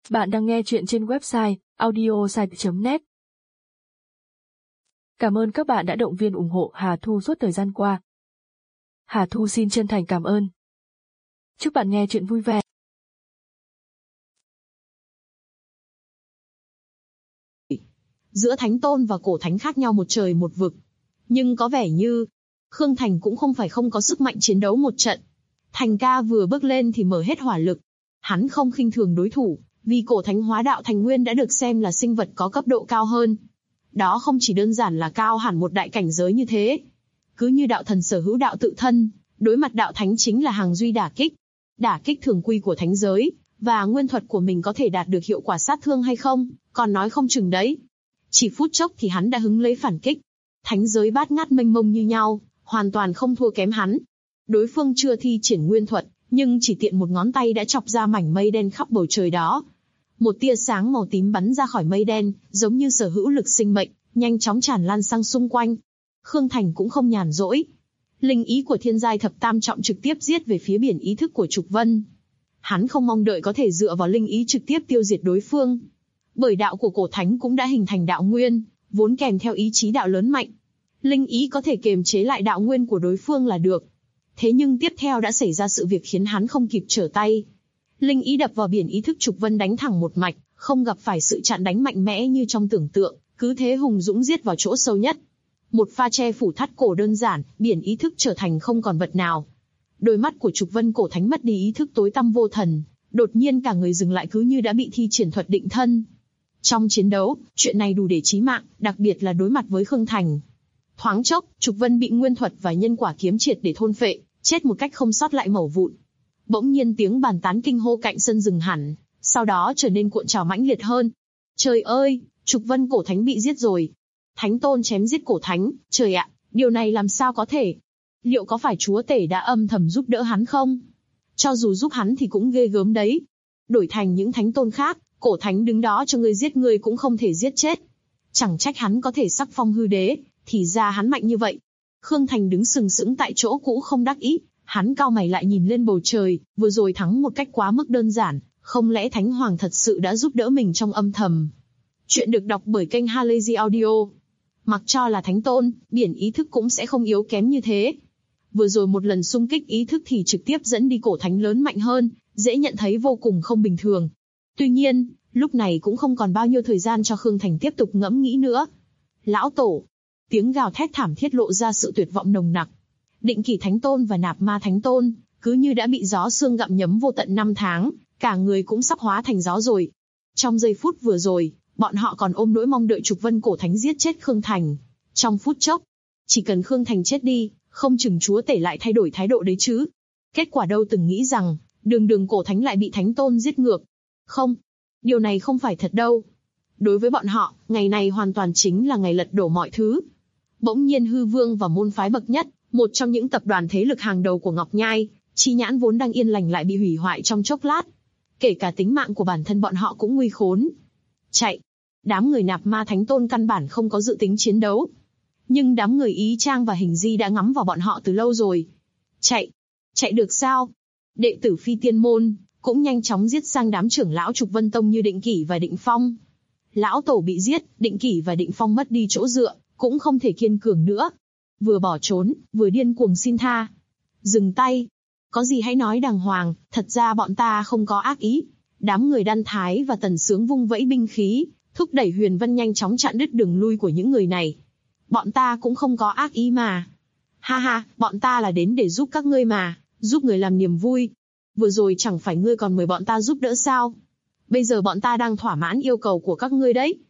Bạn đang nghe chuyện trên website audiosite.net. Cảm ơn các bạn đã động viên ủng hộ Hà Thu suốt thời gian qua. Hà Thu xin chân thành cảm ơn. Chúc bạn nghe chuyện vui vẻ. Giữa Thánh Tôn và Cổ Thánh khác nhau một trời một vực. Nhưng có vẻ như Khương Thành cũng không phải không có sức mạnh chiến đấu một trận. Thành ca vừa bước lên thì mở hết hỏa lực. Hắn không khinh thường đối thủ, vì Cổ Thánh hóa đạo thành nguyên đã được xem là sinh vật có cấp độ cao hơn. Đó không chỉ đơn giản là cao hẳn một đại cảnh giới như thế. Cứ như đạo thần sở hữu đạo tự thân, đối mặt đạo thánh chính là hàng duy đả kích. Đả kích thường quy của thánh giới, và nguyên thuật của mình có thể đạt được hiệu quả sát thương hay không, còn nói không chừng đấy. Chỉ phút chốc thì hắn đã hứng lấy phản kích. Thánh giới bát ngát mênh mông như nhau, hoàn toàn không thua kém hắn. Đối phương chưa thi triển nguyên thuật, nhưng chỉ tiện một ngón tay đã chọc ra mảnh mây đen khắp bầu trời đó. Một tia sáng màu tím bắn ra khỏi mây đen, giống như sở hữu lực sinh mệnh, nhanh chóng tràn lan sang xung quanh. Khương Thành cũng không nhàn rỗi. Linh ý của thiên giai thập tam trọng trực tiếp giết về phía biển ý thức của Trục Vân. Hắn không mong đợi có thể dựa vào linh ý trực tiếp tiêu diệt đối phương. Bởi đạo của Cổ Thánh cũng đã hình thành đạo nguyên, vốn kèm theo ý chí đạo lớn mạnh. Linh ý có thể kiềm chế lại đạo nguyên của đối phương là được. Thế nhưng tiếp theo đã xảy ra sự việc khiến hắn không kịp trở tay. Linh ý đập vào biển ý thức Trục Vân đánh thẳng một mạch, không gặp phải sự chặn đánh mạnh mẽ như trong tưởng tượng, cứ thế hùng dũng giết vào chỗ sâu nhất. Một pha che phủ thắt cổ đơn giản, biển ý thức trở thành không còn vật nào. Đôi mắt của Trục Vân Cổ Thánh mất đi ý thức tối tăm vô thần, đột nhiên cả người dừng lại cứ như đã bị thi triển thuật định thân. Trong chiến đấu, chuyện này đủ để chí mạng, đặc biệt là đối mặt với Khương Thành. Thoáng chốc, Trục Vân bị nguyên thuật và nhân quả kiếm triệt để thôn phệ, chết một cách không sót lại mẩu vụn. Bỗng nhiên tiếng bàn tán kinh hô cạnh sân dừng hẳn, sau đó trở nên cuộn trào mãnh liệt hơn. Trời ơi, Trục Vân Cổ Thánh bị giết rồi. Thánh Tôn chém giết Cổ Thánh, trời ạ, điều này làm sao có thể? Liệu có phải Chúa Tể đã âm thầm giúp đỡ hắn không? Cho dù giúp hắn thì cũng ghê gớm đấy. Đổi thành những Thánh Tôn khác, Cổ Thánh đứng đó cho ngươi giết ngươi cũng không thể giết chết. Chẳng trách hắn có thể sắc phong hư đế, thì ra hắn mạnh như vậy. Khương Thành đứng sừng sững tại chỗ cũ không đắc ý, hắn cau mày lại nhìn lên bầu trời, vừa rồi thắng một cách quá mức đơn giản, không lẽ Thánh Hoàng thật sự đã giúp đỡ mình trong âm thầm? Chuyện được đọc bởi kênh Halazy Audio. Mặc cho là Thánh Tôn, biển ý thức cũng sẽ không yếu kém như thế. Vừa rồi một lần xung kích ý thức thì trực tiếp dẫn đi Cổ Thánh lớn mạnh hơn, dễ nhận thấy vô cùng không bình thường. Tuy nhiên, lúc này cũng không còn bao nhiêu thời gian cho Khương Thành tiếp tục ngẫm nghĩ nữa. Lão Tổ! Tiếng gào thét thảm thiết lộ ra sự tuyệt vọng nồng nặc. Định Kỷ Thánh Tôn và Nạp Ma Thánh Tôn, cứ như đã bị gió sương gặm nhấm vô tận 5 tháng, cả người cũng sắp hóa thành gió rồi. Trong giây phút vừa rồi, bọn họ còn ôm nỗi mong đợi Trục Vân Cổ Thánh giết chết Khương Thành. Trong phút chốc, chỉ cần Khương Thành chết đi, không chừng Chúa Tể lại thay đổi thái độ đấy chứ. Kết quả đâu từng nghĩ rằng, đường Cổ Thánh lại bị Thánh Tôn giết ngược. Không, điều này không phải thật đâu. Đối với bọn họ, ngày này hoàn toàn chính là ngày lật đổ mọi thứ. Bỗng nhiên Hư Vương và môn phái bậc nhất, một trong những tập đoàn thế lực hàng đầu của Ngọc Nhai, chi nhãn vốn đang yên lành lại bị hủy hoại trong chốc lát. Kể cả tính mạng của bản thân bọn họ cũng nguy khốn. Chạy! Đám người Nạp Ma Thánh Tôn căn bản không có dự tính chiến đấu. Nhưng đám người Ý Trang và Hình Di đã ngắm vào bọn họ từ lâu rồi. Chạy! Chạy được sao? Đệ tử Phi Tiên Môn cũng nhanh chóng giết sang đám trưởng lão Trục Vân Tông như Định Kỷ và Định Phong. Lão Tổ bị giết, Định Kỷ và Định Phong mất đi chỗ dựa, cũng không thể kiên cường nữa. Vừa bỏ trốn, vừa điên cuồng xin tha. Dừng tay! Có gì hãy nói đàng hoàng, thật ra bọn ta không có ác ý. Đám người Đan Thái và Tần Sướng vung vẫy binh khí, thúc đẩy Huyền Vân nhanh chóng chặn đứt đường lui của những người này. Bọn ta cũng không có ác ý mà. Ha ha, bọn ta là đến để giúp các ngươi mà, giúp người làm niềm vui. Vừa rồi chẳng phải ngươi còn mời bọn ta giúp đỡ sao? Bây giờ bọn ta đang thỏa mãn yêu cầu của các ngươi đấy.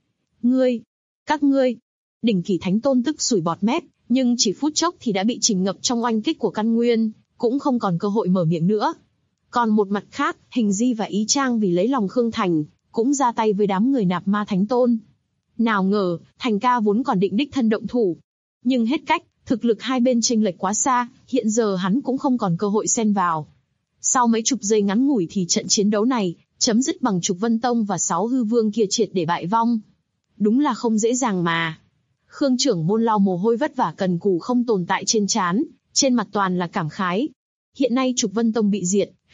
Các ngươi. Đỉnh Kỷ Thánh Tôn tức sủi bọt mép, nhưng chỉ phút chốc thì đã bị chìm ngập trong oanh kích của căn nguyên, cũng không còn cơ hội mở miệng nữa. Còn một mặt khác, Hình Di và Ý Trang vì lấy lòng Khương Thành, cũng ra tay với đám người Nạp Ma Thánh Tôn. Nào ngờ, Thành ca vốn còn định đích thân động thủ. Nhưng hết cách, thực lực hai bên chênh lệch quá xa, hiện giờ hắn cũng không còn cơ hội xen vào. Sau mấy chục giây ngắn ngủi thì trận chiến đấu này, chấm dứt bằng Trục Vân Tông và 6 hư vương kia triệt để bại vong. Đúng là không dễ dàng mà. Khương trưởng môn lau mồ hôi vất vả cần cù không tồn tại trên trán, trên mặt toàn là cảm khái. Hiện nay Trục Vân Tông bị diệt,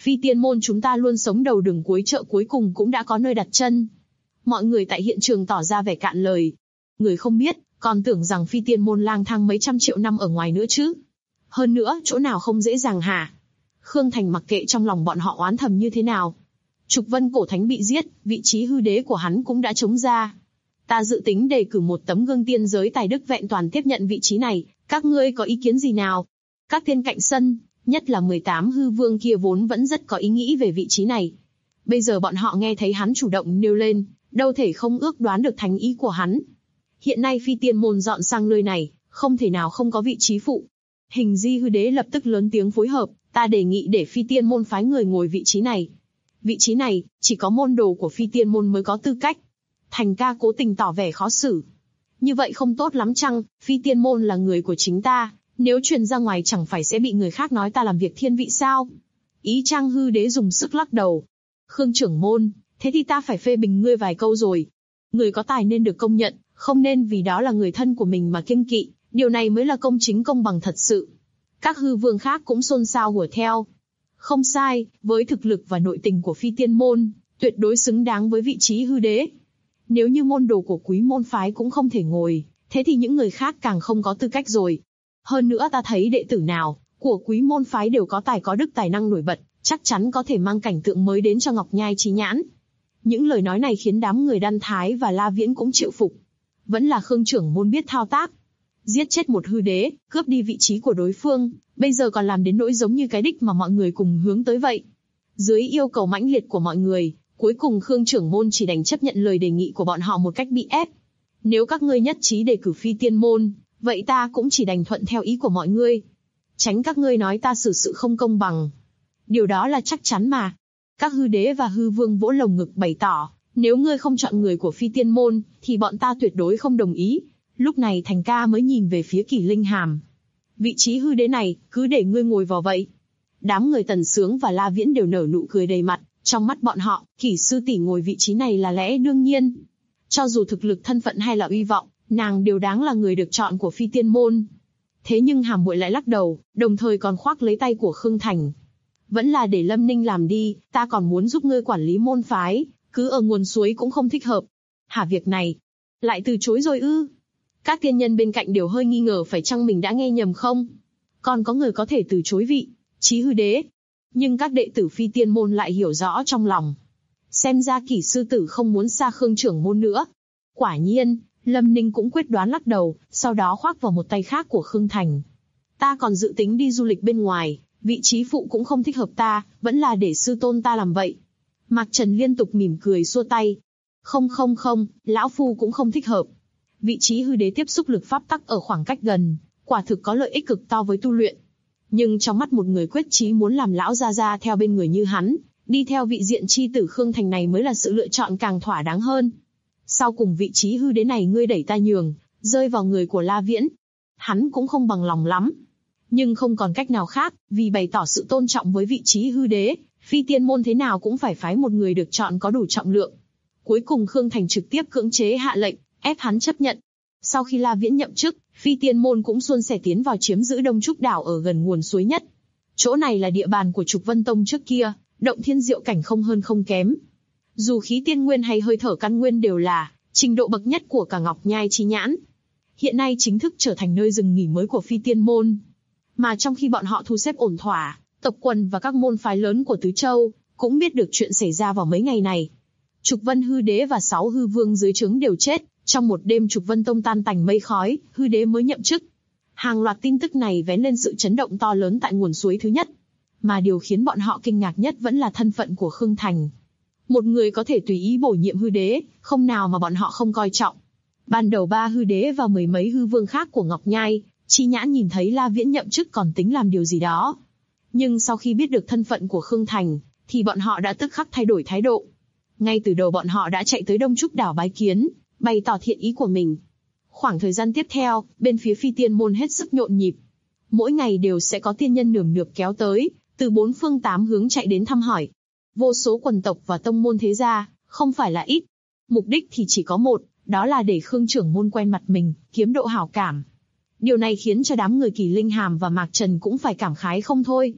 Phi tiên môn chúng ta luôn sống đầu đường cuối chợ, cuối cùng cũng đã có nơi đặt chân. Mọi người tại hiện trường tỏ ra vẻ cạn lời. Người không biết, còn tưởng rằng phi tiên môn lang thang mấy trăm triệu năm ở ngoài nữa chứ. Hơn nữa, chỗ nào không dễ dàng hả? Khương Thành mặc kệ trong lòng bọn họ oán thầm như thế nào. Trục Vân cổ thánh bị giết, vị trí hư đế của hắn cũng đã trống ra. Ta dự tính đề cử một tấm gương tiên giới tài đức vẹn toàn tiếp nhận vị trí này, các ngươi có ý kiến gì nào? Các tiên cạnh sân, nhất là 18 hư vương kia vốn vẫn rất có ý nghĩ về vị trí này. Bây giờ bọn họ nghe thấy hắn chủ động nêu lên, đâu thể không ước đoán được thành ý của hắn. Hiện nay phi tiên môn dọn sang nơi này, không thể nào không có vị trí phụ. Hình Di hư đế lập tức lớn tiếng phối hợp, ta đề nghị để phi tiên môn phái người ngồi vị trí này. Vị trí này, chỉ có môn đồ của phi tiên môn mới có tư cách. Thành ca cố tình tỏ vẻ khó xử. Như vậy không tốt lắm chăng, phi tiên môn là người của chính ta, nếu truyền ra ngoài chẳng phải sẽ bị người khác nói ta làm việc thiên vị sao? Ý Trang hư đế dùng sức lắc đầu. Khương trưởng môn, thế thì ta phải phê bình ngươi vài câu rồi. Người có tài nên được công nhận, không nên vì đó là người thân của mình mà kiêng kỵ, điều này mới là công chính công bằng thật sự. Các hư vương khác cũng xôn xao hùa theo. Không sai, với thực lực và nội tình của phi tiên môn, tuyệt đối xứng đáng với vị trí hư đế. Nếu như môn đồ của quý môn phái cũng không thể ngồi, thế thì những người khác càng không có tư cách rồi. Hơn nữa ta thấy đệ tử nào của quý môn phái đều có tài có đức, tài năng nổi bật, chắc chắn có thể mang cảnh tượng mới đến cho Ngọc Nhai Chí Nhãn. Những lời nói này khiến đám người Đan Thái và La Viễn cũng chịu phục. Vẫn là Khương trưởng môn biết thao tác. Giết chết một hư đế, cướp đi vị trí của đối phương, bây giờ còn làm đến nỗi giống như cái đích mà mọi người cùng hướng tới vậy. Dưới yêu cầu mãnh liệt của mọi người, cuối cùng Khương trưởng môn chỉ đành chấp nhận lời đề nghị của bọn họ một cách bị ép. Nếu các ngươi nhất trí đề cử phi tiên môn, vậy ta cũng chỉ đành thuận theo ý của mọi ngươi. Tránh các ngươi nói ta xử sự không công bằng. Điều đó là chắc chắn mà. Các hư đế và hư vương vỗ lồng ngực bày tỏ, nếu ngươi không chọn người của phi tiên môn, thì bọn ta tuyệt đối không đồng ý. Lúc này Thành ca mới nhìn về phía Kỷ Linh Hàm. Vị trí hư đế này, cứ để ngươi ngồi vào vậy. Đám người Tần Sướng và La Viễn đều nở nụ cười đầy mặt, trong mắt bọn họ, Kỷ sư tỷ ngồi vị trí này là lẽ đương nhiên. Cho dù thực lực thân phận hay là uy vọng, nàng đều đáng là người được chọn của phi tiên môn. Thế nhưng Hàm muội lại lắc đầu, đồng thời còn khoác lấy tay của Khương Thành. Vẫn là để Lâm Ninh làm đi, ta còn muốn giúp ngươi quản lý môn phái, cứ ở nguồn suối cũng không thích hợp. Hả, việc này lại từ chối rồi ư? Các tiên nhân bên cạnh đều hơi nghi ngờ phải chăng mình đã nghe nhầm không? Còn có người có thể từ chối vị trí hư đế. Nhưng các đệ tử phi tiên môn lại hiểu rõ trong lòng. Xem ra Kỷ sư tử không muốn xa Khương trưởng môn nữa. Quả nhiên, Lâm Ninh cũng quyết đoán lắc đầu, sau đó khoác vào một tay khác của Khương Thành. Ta còn dự tính đi du lịch bên ngoài, vị trí phụ cũng không thích hợp ta, vẫn là để sư tôn ta làm vậy. Mạc Trần liên tục mỉm cười xua tay. Không, lão phu cũng không thích hợp. Vị trí hư đế tiếp xúc lực pháp tắc ở khoảng cách gần, quả thực có lợi ích cực to với tu luyện. Nhưng trong mắt một người quyết chí muốn làm lão gia gia theo bên người như hắn, đi theo vị diện chi tử Khương Thành này mới là sự lựa chọn càng thỏa đáng hơn. Sau cùng vị trí hư đế này ngươi đẩy ta nhường, rơi vào người của La Viễn. Hắn cũng không bằng lòng lắm. Nhưng không còn cách nào khác, vì bày tỏ sự tôn trọng với vị trí hư đế, phi tiên môn thế nào cũng phải phái một người được chọn có đủ trọng lượng. Cuối cùng Khương Thành trực tiếp cưỡng chế hạ lệnh, ép hắn chấp nhận. Sau khi La Viễn nhậm chức, phi tiên môn cũng suôn sẻ tiến vào chiếm giữ Đông Trúc đảo ở gần nguồn suối nhất. Chỗ này là địa bàn của Trục Vân Tông trước kia, động thiên diệu cảnh không hơn không kém. Dù khí tiên nguyên hay hơi thở căn nguyên đều là trình độ bậc nhất của cả Ngọc Nhai Chí Nhãn. Hiện nay chính thức trở thành nơi dừng nghỉ mới của phi tiên môn. Mà trong khi bọn họ thu xếp ổn thỏa, tộc quần và các môn phái lớn của Tứ Châu cũng biết được chuyện xảy ra vào mấy ngày này. Trục Vân hư đế và 6 hư vương dưới trướng đều chết, trong một đêm Trục Vân Tông tan tành mây khói, hư đế mới nhậm chức. Hàng loạt tin tức này vén lên sự chấn động to lớn tại nguồn suối thứ nhất. Mà điều khiến bọn họ kinh ngạc nhất vẫn là thân phận của Khương Thành. Một người có thể tùy ý bổ nhiệm hư đế, không nào mà bọn họ không coi trọng. Ban đầu 3 hư đế và mười mấy hư vương khác của Ngọc Nhai Chí Nhãn nhìn thấy La Viễn nhậm chức còn tính làm điều gì đó. Nhưng sau khi biết được thân phận của Khương Thành, thì bọn họ đã tức khắc thay đổi thái độ. Ngay từ đầu bọn họ đã chạy tới Đông Trúc đảo bái kiến, bày tỏ thiện ý của mình. Khoảng thời gian tiếp theo, bên phía phi tiên môn hết sức nhộn nhịp. Mỗi ngày đều sẽ có tiên nhân nườm nượp kéo tới, từ 4 phương 8 hướng chạy đến thăm hỏi. Vô số quần tộc và tông môn thế gia, không phải là ít. Mục đích thì chỉ có một, đó là để Khương trưởng môn quen mặt mình, kiếm độ hảo cảm. Điều này khiến cho đám người Kỷ Linh Hàm và Mạc Trần cũng phải cảm khái không thôi.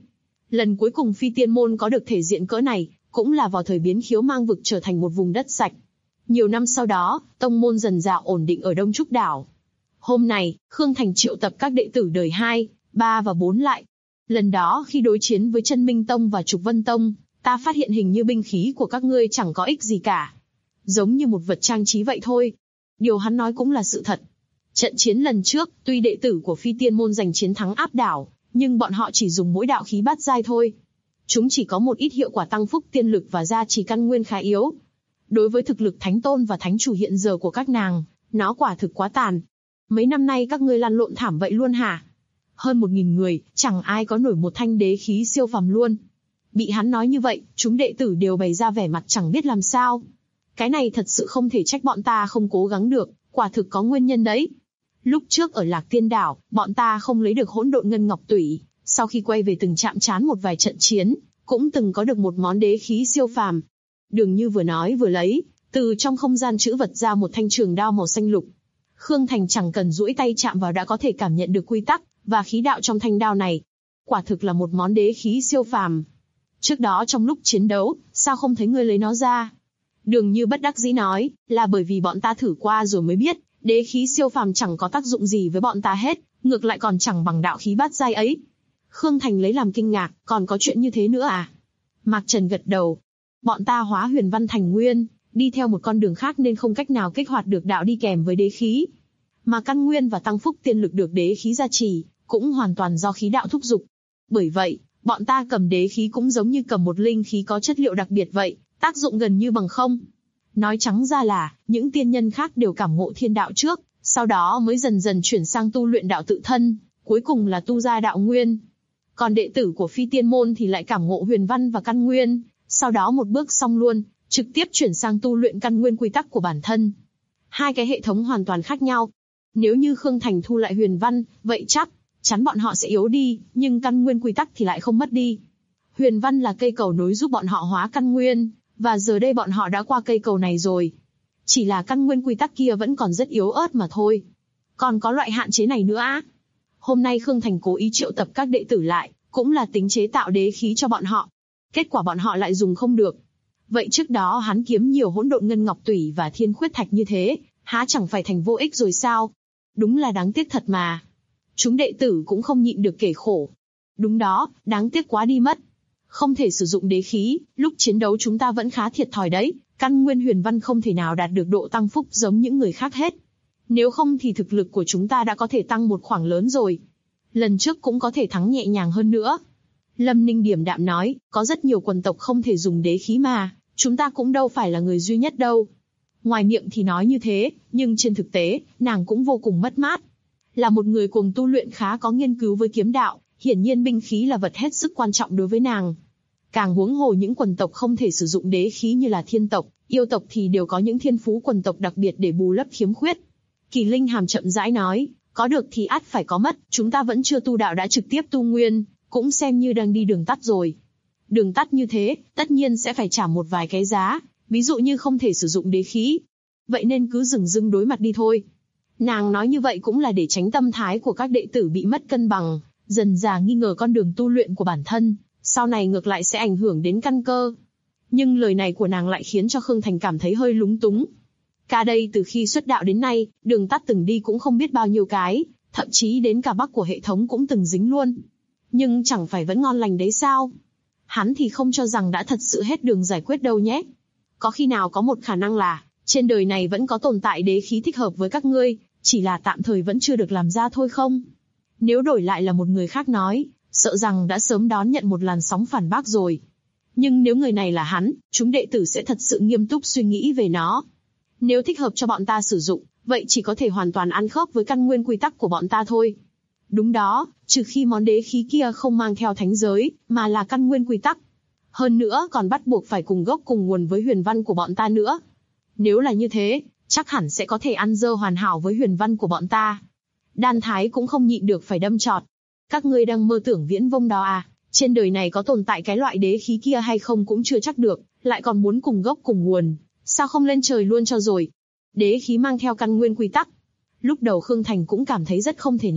Lần cuối cùng Phi Tiên Môn có được thể diện cỡ này, cũng là vào thời biến khiếu mang vực trở thành một vùng đất sạch. Nhiều năm sau đó, tông môn dần dà ổn định ở Đông Trúc Đảo. Hôm nay, Khương Thành triệu tập các đệ tử đời 2, 3 và 4 lại. Lần đó khi đối chiến với Chân Minh Tông và Trục Vân Tông, ta phát hiện hình như binh khí của các ngươi chẳng có ích gì cả. Giống như một vật trang trí vậy thôi. Điều hắn nói cũng là sự thật. Trận chiến lần trước, tuy đệ tử của Phi Tiên Môn giành chiến thắng áp đảo, nhưng bọn họ chỉ dùng mỗi đạo khí bát giai thôi. Chúng chỉ có một ít hiệu quả tăng phúc tiên lực và gia trì căn nguyên khá yếu. Đối với thực lực Thánh Tôn và Thánh Chủ hiện giờ của các nàng, nó quả thực quá tàn. Mấy năm nay các ngươi lăn lộn thảm vậy luôn hả? Hơn 1000 người, chẳng ai có nổi một thanh đế khí siêu phàm luôn. Bị hắn nói như vậy, chúng đệ tử đều bày ra vẻ mặt chẳng biết làm sao. Cái này thật sự không thể trách bọn ta không cố gắng được, quả thực có nguyên nhân đấy. Lúc trước ở Lạc Tiên Đảo, bọn ta không lấy được hỗn độn ngân ngọc tủy, sau khi quay về từng chạm trán một vài trận chiến, cũng từng có được một món đế khí siêu phàm. Đường Như vừa nói vừa lấy, từ trong không gian trữ vật ra một thanh trường đao màu xanh lục. Khương Thành chẳng cần duỗi tay chạm vào đã có thể cảm nhận được quy tắc và khí đạo trong thanh đao này. Quả thực là một món đế khí siêu phàm. Trước đó trong lúc chiến đấu, sao không thấy ngươi lấy nó ra? Đường Như bất đắc dĩ nói, là bởi vì bọn ta thử qua rồi mới biết, đế khí siêu phàm chẳng có tác dụng gì với bọn ta hết, ngược lại còn chẳng bằng đạo khí bát giai ấy. Khương Thành lấy làm kinh ngạc, còn có chuyện như thế nữa à? Mạc Trần gật đầu. Bọn ta hóa huyền văn thành nguyên, đi theo một con đường khác nên không cách nào kích hoạt được đạo đi kèm với đế khí. Mà căn nguyên và tăng phúc tiên lực được đế khí gia trì, cũng hoàn toàn do khí đạo thúc giục. Bởi vậy, bọn ta cầm đế khí cũng giống như cầm một linh khí có chất liệu đặc biệt vậy, tác dụng gần như bằng không. Nói trắng ra là, những tiên nhân khác đều cảm ngộ thiên đạo trước, sau đó mới dần dần chuyển sang tu luyện đạo tự thân, cuối cùng là tu ra đạo nguyên. Còn đệ tử của Phi Tiên Môn thì lại cảm ngộ huyền văn và căn nguyên, sau đó một bước xong luôn, trực tiếp chuyển sang tu luyện căn nguyên quy tắc của bản thân. Hai cái hệ thống hoàn toàn khác nhau. Nếu như Khương Thành thu lại huyền văn, vậy chắc chắn bọn họ sẽ yếu đi, nhưng căn nguyên quy tắc thì lại không mất đi. Huyền văn là cây cầu nối giúp bọn họ hóa căn nguyên, và giờ đây bọn họ đã qua cây cầu này rồi. Chỉ là căn nguyên quy tắc kia vẫn còn rất yếu ớt mà thôi. Còn có loại hạn chế này nữa á. Hôm nay Khương Thành cố ý triệu tập các đệ tử lại, cũng là tính chế tạo đế khí cho bọn họ. Kết quả bọn họ lại dùng không được. Vậy trước đó hắn kiếm nhiều hỗn độn ngân ngọc tủy và thiên khuyết thạch như thế, há chẳng phải thành vô ích rồi sao? Đúng là đáng tiếc thật mà. Chúng đệ tử cũng không nhịn được kể khổ. Đúng đó, đáng tiếc quá đi mất. Không thể sử dụng đế khí, lúc chiến đấu chúng ta vẫn khá thiệt thòi đấy, căn nguyên huyền văn không thể nào đạt được độ tăng phúc giống những người khác hết. Nếu không thì thực lực của chúng ta đã có thể tăng một khoảng lớn rồi. Lần trước cũng có thể thắng nhẹ nhàng hơn nữa. Lâm Ninh điềm đạm nói, có rất nhiều quần tộc không thể dùng đế khí mà, chúng ta cũng đâu phải là người duy nhất đâu. Ngoài miệng thì nói như thế, nhưng trên thực tế, nàng cũng vô cùng mất mát. Là một người cuồng tu luyện khá có nghiên cứu với kiếm đạo, hiển nhiên binh khí là vật hết sức quan trọng đối với nàng. Càng huống hồ những quần tộc không thể sử dụng đế khí như là thiên tộc, yêu tộc thì đều có những thiên phú quần tộc đặc biệt để bù lấp khiếm khuyết. Kỳ Linh Hàm chậm rãi nói, có được thì ắt phải có mất, chúng ta vẫn chưa tu đạo đã trực tiếp tu nguyên, cũng xem như đang đi đường tắt rồi. Đường tắt như thế, tất nhiên sẽ phải trả một vài cái giá, ví dụ như không thể sử dụng đế khí. Vậy nên cứ dửng dưng đối mặt đi thôi. Nàng nói như vậy cũng là để tránh tâm thái của các đệ tử bị mất cân bằng, dần dà nghi ngờ con đường tu luyện của bản thân, sau này ngược lại sẽ ảnh hưởng đến căn cơ. Nhưng lời này của nàng lại khiến cho Khương Thành cảm thấy hơi lúng túng. Cả đây từ khi xuất đạo đến nay, đường tắt từng đi cũng không biết bao nhiêu cái, thậm chí đến cả bắc của hệ thống cũng từng dính luôn. Nhưng chẳng phải vẫn ngon lành đấy sao? Hắn thì không cho rằng đã thật sự hết đường giải quyết đâu nhé. Có khi nào có một khả năng là, trên đời này vẫn có tồn tại đế khí thích hợp với các ngươi, chỉ là tạm thời vẫn chưa được làm ra thôi không? Nếu đổi lại là một người khác nói, sợ rằng đã sớm đón nhận một làn sóng phản bác rồi. Nhưng nếu người này là hắn, chúng đệ tử sẽ thật sự nghiêm túc suy nghĩ về nó. Nếu thích hợp cho bọn ta sử dụng, vậy chỉ có thể hoàn toàn ăn khớp với căn nguyên quy tắc của bọn ta thôi. Đúng đó, trừ khi món đế khí kia không mang theo thánh giới, mà là căn nguyên quy tắc. Hơn nữa còn bắt buộc phải cùng gốc cùng nguồn với huyền văn của bọn ta nữa. Nếu là như thế, chắc hẳn sẽ có thể ăn dơ hoàn hảo với huyền văn của bọn ta. Đan Thái cũng không nhịn được phải đâm chọt. Các ngươi đang mơ tưởng viễn vông đó à? Trên đời này có tồn tại cái loại đế khí kia hay không cũng chưa chắc được, lại còn muốn cùng gốc cùng nguồn. Sao không lên trời luôn cho rồi? Đế khí mang theo căn nguyên quy tắc. Lúc đầu Khương Thành cũng cảm thấy rất không thể nào,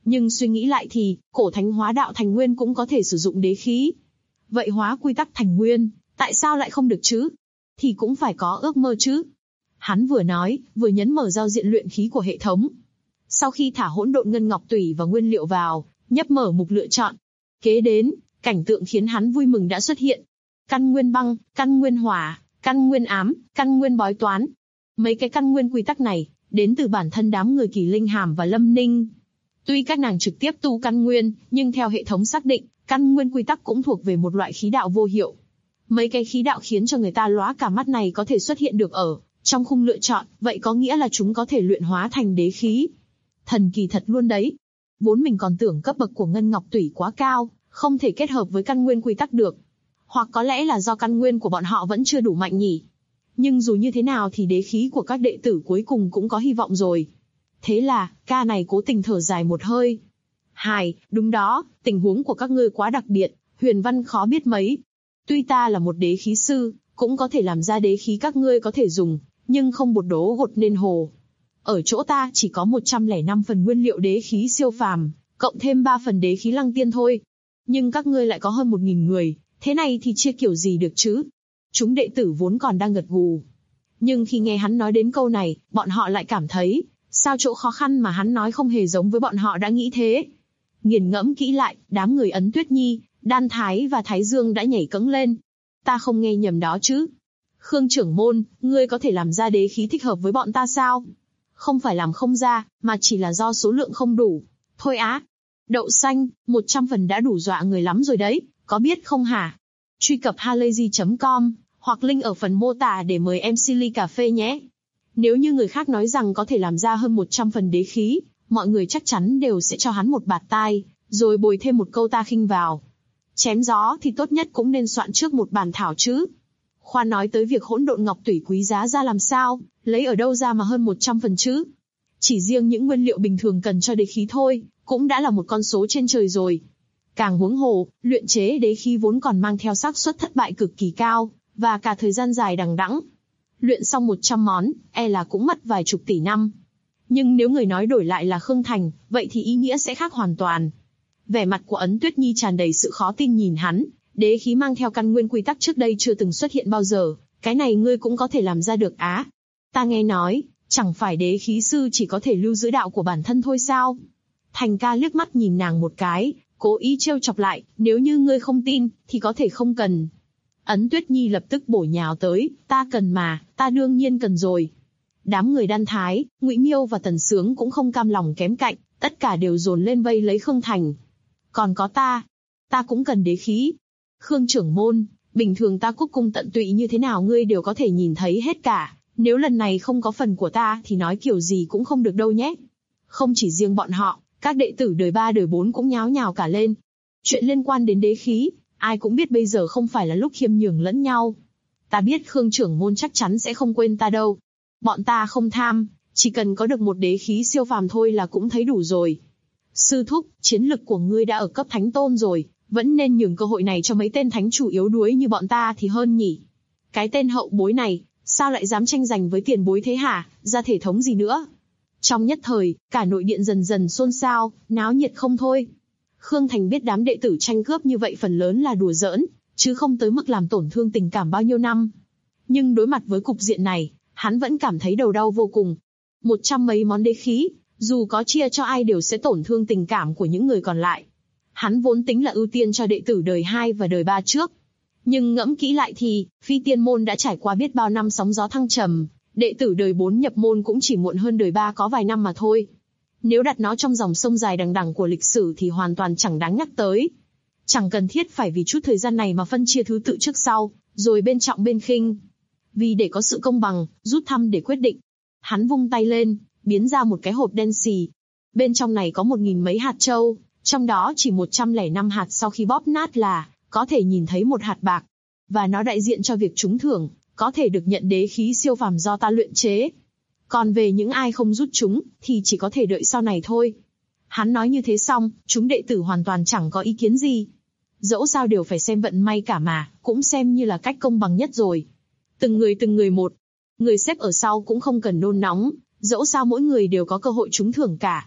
Nhưng suy nghĩ lại thì, cổ thánh hóa đạo thành nguyên cũng có thể sử dụng đế khí. Vậy hóa quy tắc thành nguyên, tại sao lại không được chứ? Thì cũng phải có ước mơ chứ. Hắn vừa nói, vừa nhấn mở giao diện luyện khí của hệ thống. Sau khi thả hỗn độn ngân ngọc tủy và nguyên liệu vào, nhấp mở mục lựa chọn. Kế đến, cảnh tượng khiến hắn vui mừng đã xuất hiện. Căn nguyên băng, căn nguyên hỏa, căn nguyên ám, căn nguyên bói toán. Mấy cái căn nguyên quy tắc này, đến từ bản thân đám người Kỳ Linh Hàm và Lâm Ninh. Tuy các nàng trực tiếp tu căn nguyên, nhưng theo hệ thống xác định, căn nguyên quy tắc cũng thuộc về một loại khí đạo vô hiệu. Mấy cái khí đạo khiến cho người ta lóa cả mắt này có thể xuất hiện được ở trong khung lựa chọn, vậy có nghĩa là chúng có thể luyện hóa thành đế khí. Thần kỳ thật luôn đấy. Vốn mình còn tưởng cấp bậc của ngân ngọc tủy quá cao, không thể kết hợp với căn nguyên quy tắc được. Hoặc có lẽ là do căn nguyên của bọn họ vẫn chưa đủ mạnh nhỉ. Nhưng dù như thế nào thì đế khí của các đệ tử cuối cùng cũng có hy vọng rồi. Thế là, ca này cố tình thở dài một hơi. Đúng đó, tình huống của các ngươi quá đặc biệt, huyền văn khó biết mấy. Tuy ta là một đế khí sư, cũng có thể làm ra đế khí các ngươi có thể dùng, nhưng không bột đố gột nên hồ. Ở chỗ ta chỉ có 105 phần nguyên liệu đế khí siêu phàm, cộng thêm 3 phần đế khí lăng tiên thôi. Nhưng các ngươi lại có hơn 1.000 người, thế này thì chia kiểu gì được chứ? Chúng đệ tử vốn còn đang gật gù. Nhưng khi nghe hắn nói đến câu này, bọn họ lại cảm thấy, sao chỗ khó khăn mà hắn nói không hề giống với bọn họ đã nghĩ thế. Nghiền ngẫm kỹ lại, đám người Ấn Tuyết Nhi, Đan Thái và Thái Dương đã nhảy cẫng lên. Ta không nghe nhầm đó chứ? Khương trưởng môn, ngươi có thể làm ra đế khí thích hợp với bọn ta sao? Không phải làm không ra, mà chỉ là do số lượng không đủ. Thôi á, đậu xanh, 100 phần đã đủ dọa người lắm rồi đấy, có biết không hả? Truy cập halayzi.com, hoặc link ở phần mô tả để mời MC ly cà phê nhé. Nếu như người khác nói rằng có thể làm ra hơn 100 phần đế khí, mọi người chắc chắn đều sẽ cho hắn một bạt tai, rồi bồi thêm một câu ta khinh vào. Chém gió thì tốt nhất cũng nên soạn trước một bản thảo chứ. Khoan nói tới việc hỗn độn ngọc tủy quý giá ra làm sao, lấy ở đâu ra mà hơn 100 phần chứ? Chỉ riêng những nguyên liệu bình thường cần cho đế khí thôi, cũng đã là một con số trên trời rồi. Càng huống hồ, luyện chế đế khí vốn còn mang theo xác suất thất bại cực kỳ cao, và cả thời gian dài đằng đẵng. Luyện xong 100 món, là cũng mất vài chục tỷ năm. Nhưng nếu người nói đổi lại là Khương Thành, vậy thì ý nghĩa sẽ khác hoàn toàn. Vẻ mặt của Ấn Tuyết Nhi tràn đầy sự khó tin nhìn hắn, đế khí mang theo căn nguyên quy tắc trước đây chưa từng xuất hiện bao giờ, cái này ngươi cũng có thể làm ra được á? Ta nghe nói, chẳng phải đế khí sư chỉ có thể lưu giữ đạo của bản thân thôi sao? Thành ca liếc mắt nhìn nàng một cái, cố ý trêu chọc lại, nếu như ngươi không tin, thì có thể không cần. Ấn Tuyết Nhi lập tức bổ nhào tới, ta cần mà, ta đương nhiên cần rồi. Đám người Đan Thái, Ngụy Miêu và Tần Sướng cũng không cam lòng kém cạnh, tất cả đều dồn lên vây lấy Khương Thành. Còn có ta cũng cần đế khí. Khương trưởng môn, bình thường ta cúc cung tận tụy như thế nào ngươi đều có thể nhìn thấy hết cả, nếu lần này không có phần của ta thì nói kiểu gì cũng không được đâu nhé. Không chỉ riêng bọn họ, các đệ tử đời 3 đời 4 cũng nháo nhào cả lên. Chuyện liên quan đến đế khí, ai cũng biết bây giờ không phải là lúc khiêm nhường lẫn nhau. Ta biết Khương trưởng môn chắc chắn sẽ không quên ta đâu. Bọn ta không tham, chỉ cần có được một đế khí siêu phàm thôi là cũng thấy đủ rồi. Sư thúc, chiến lực của ngươi đã ở cấp thánh tôn rồi, vẫn nên nhường cơ hội này cho mấy tên thánh chủ yếu đuối như bọn ta thì hơn nhỉ. Cái tên hậu bối này, sao lại dám tranh giành với tiền bối thế hả, ra thể thống gì nữa? Trong nhất thời, cả nội điện dần dần xôn xao, náo nhiệt không thôi. Khương Thành biết đám đệ tử tranh cướp như vậy phần lớn là đùa giỡn, chứ không tới mức làm tổn thương tình cảm bao nhiêu năm. Nhưng đối mặt với cục diện này, hắn vẫn cảm thấy đầu đau vô cùng. 100 mấy món đế khí, dù có chia cho ai đều sẽ tổn thương tình cảm của những người còn lại. Hắn vốn tính là ưu tiên cho đệ tử đời 2 và đời 3 trước. Nhưng ngẫm kỹ lại thì, Phi Tiên môn đã trải qua biết bao năm sóng gió thăng trầm, đệ tử đời 4 nhập môn cũng chỉ muộn hơn đời 3 có vài năm mà thôi. Nếu đặt nó trong dòng sông dài đằng đẵng của lịch sử thì hoàn toàn chẳng đáng nhắc tới. Chẳng cần thiết phải vì chút thời gian này mà phân chia thứ tự trước sau, rồi bên trọng bên khinh. Vì để có sự công bằng, rút thăm để quyết định. Hắn vung tay lên, biến ra một cái hộp đen xì. Bên trong này có 1.000 mấy hạt châu, trong đó chỉ 105 hạt sau khi bóp nát là có thể nhìn thấy một hạt bạc. Và nó đại diện cho việc trúng thưởng, có thể được nhận đế khí siêu phàm do ta luyện chế. Còn về những ai không rút chúng, thì chỉ có thể đợi sau này thôi. Hắn nói như thế xong, chúng đệ tử hoàn toàn chẳng có ý kiến gì. Dẫu sao đều phải xem vận may cả mà, cũng xem như là cách công bằng nhất rồi. Từng người một. Người xếp ở sau cũng không cần nôn nóng, dẫu sao mỗi người đều có cơ hội trúng thưởng cả.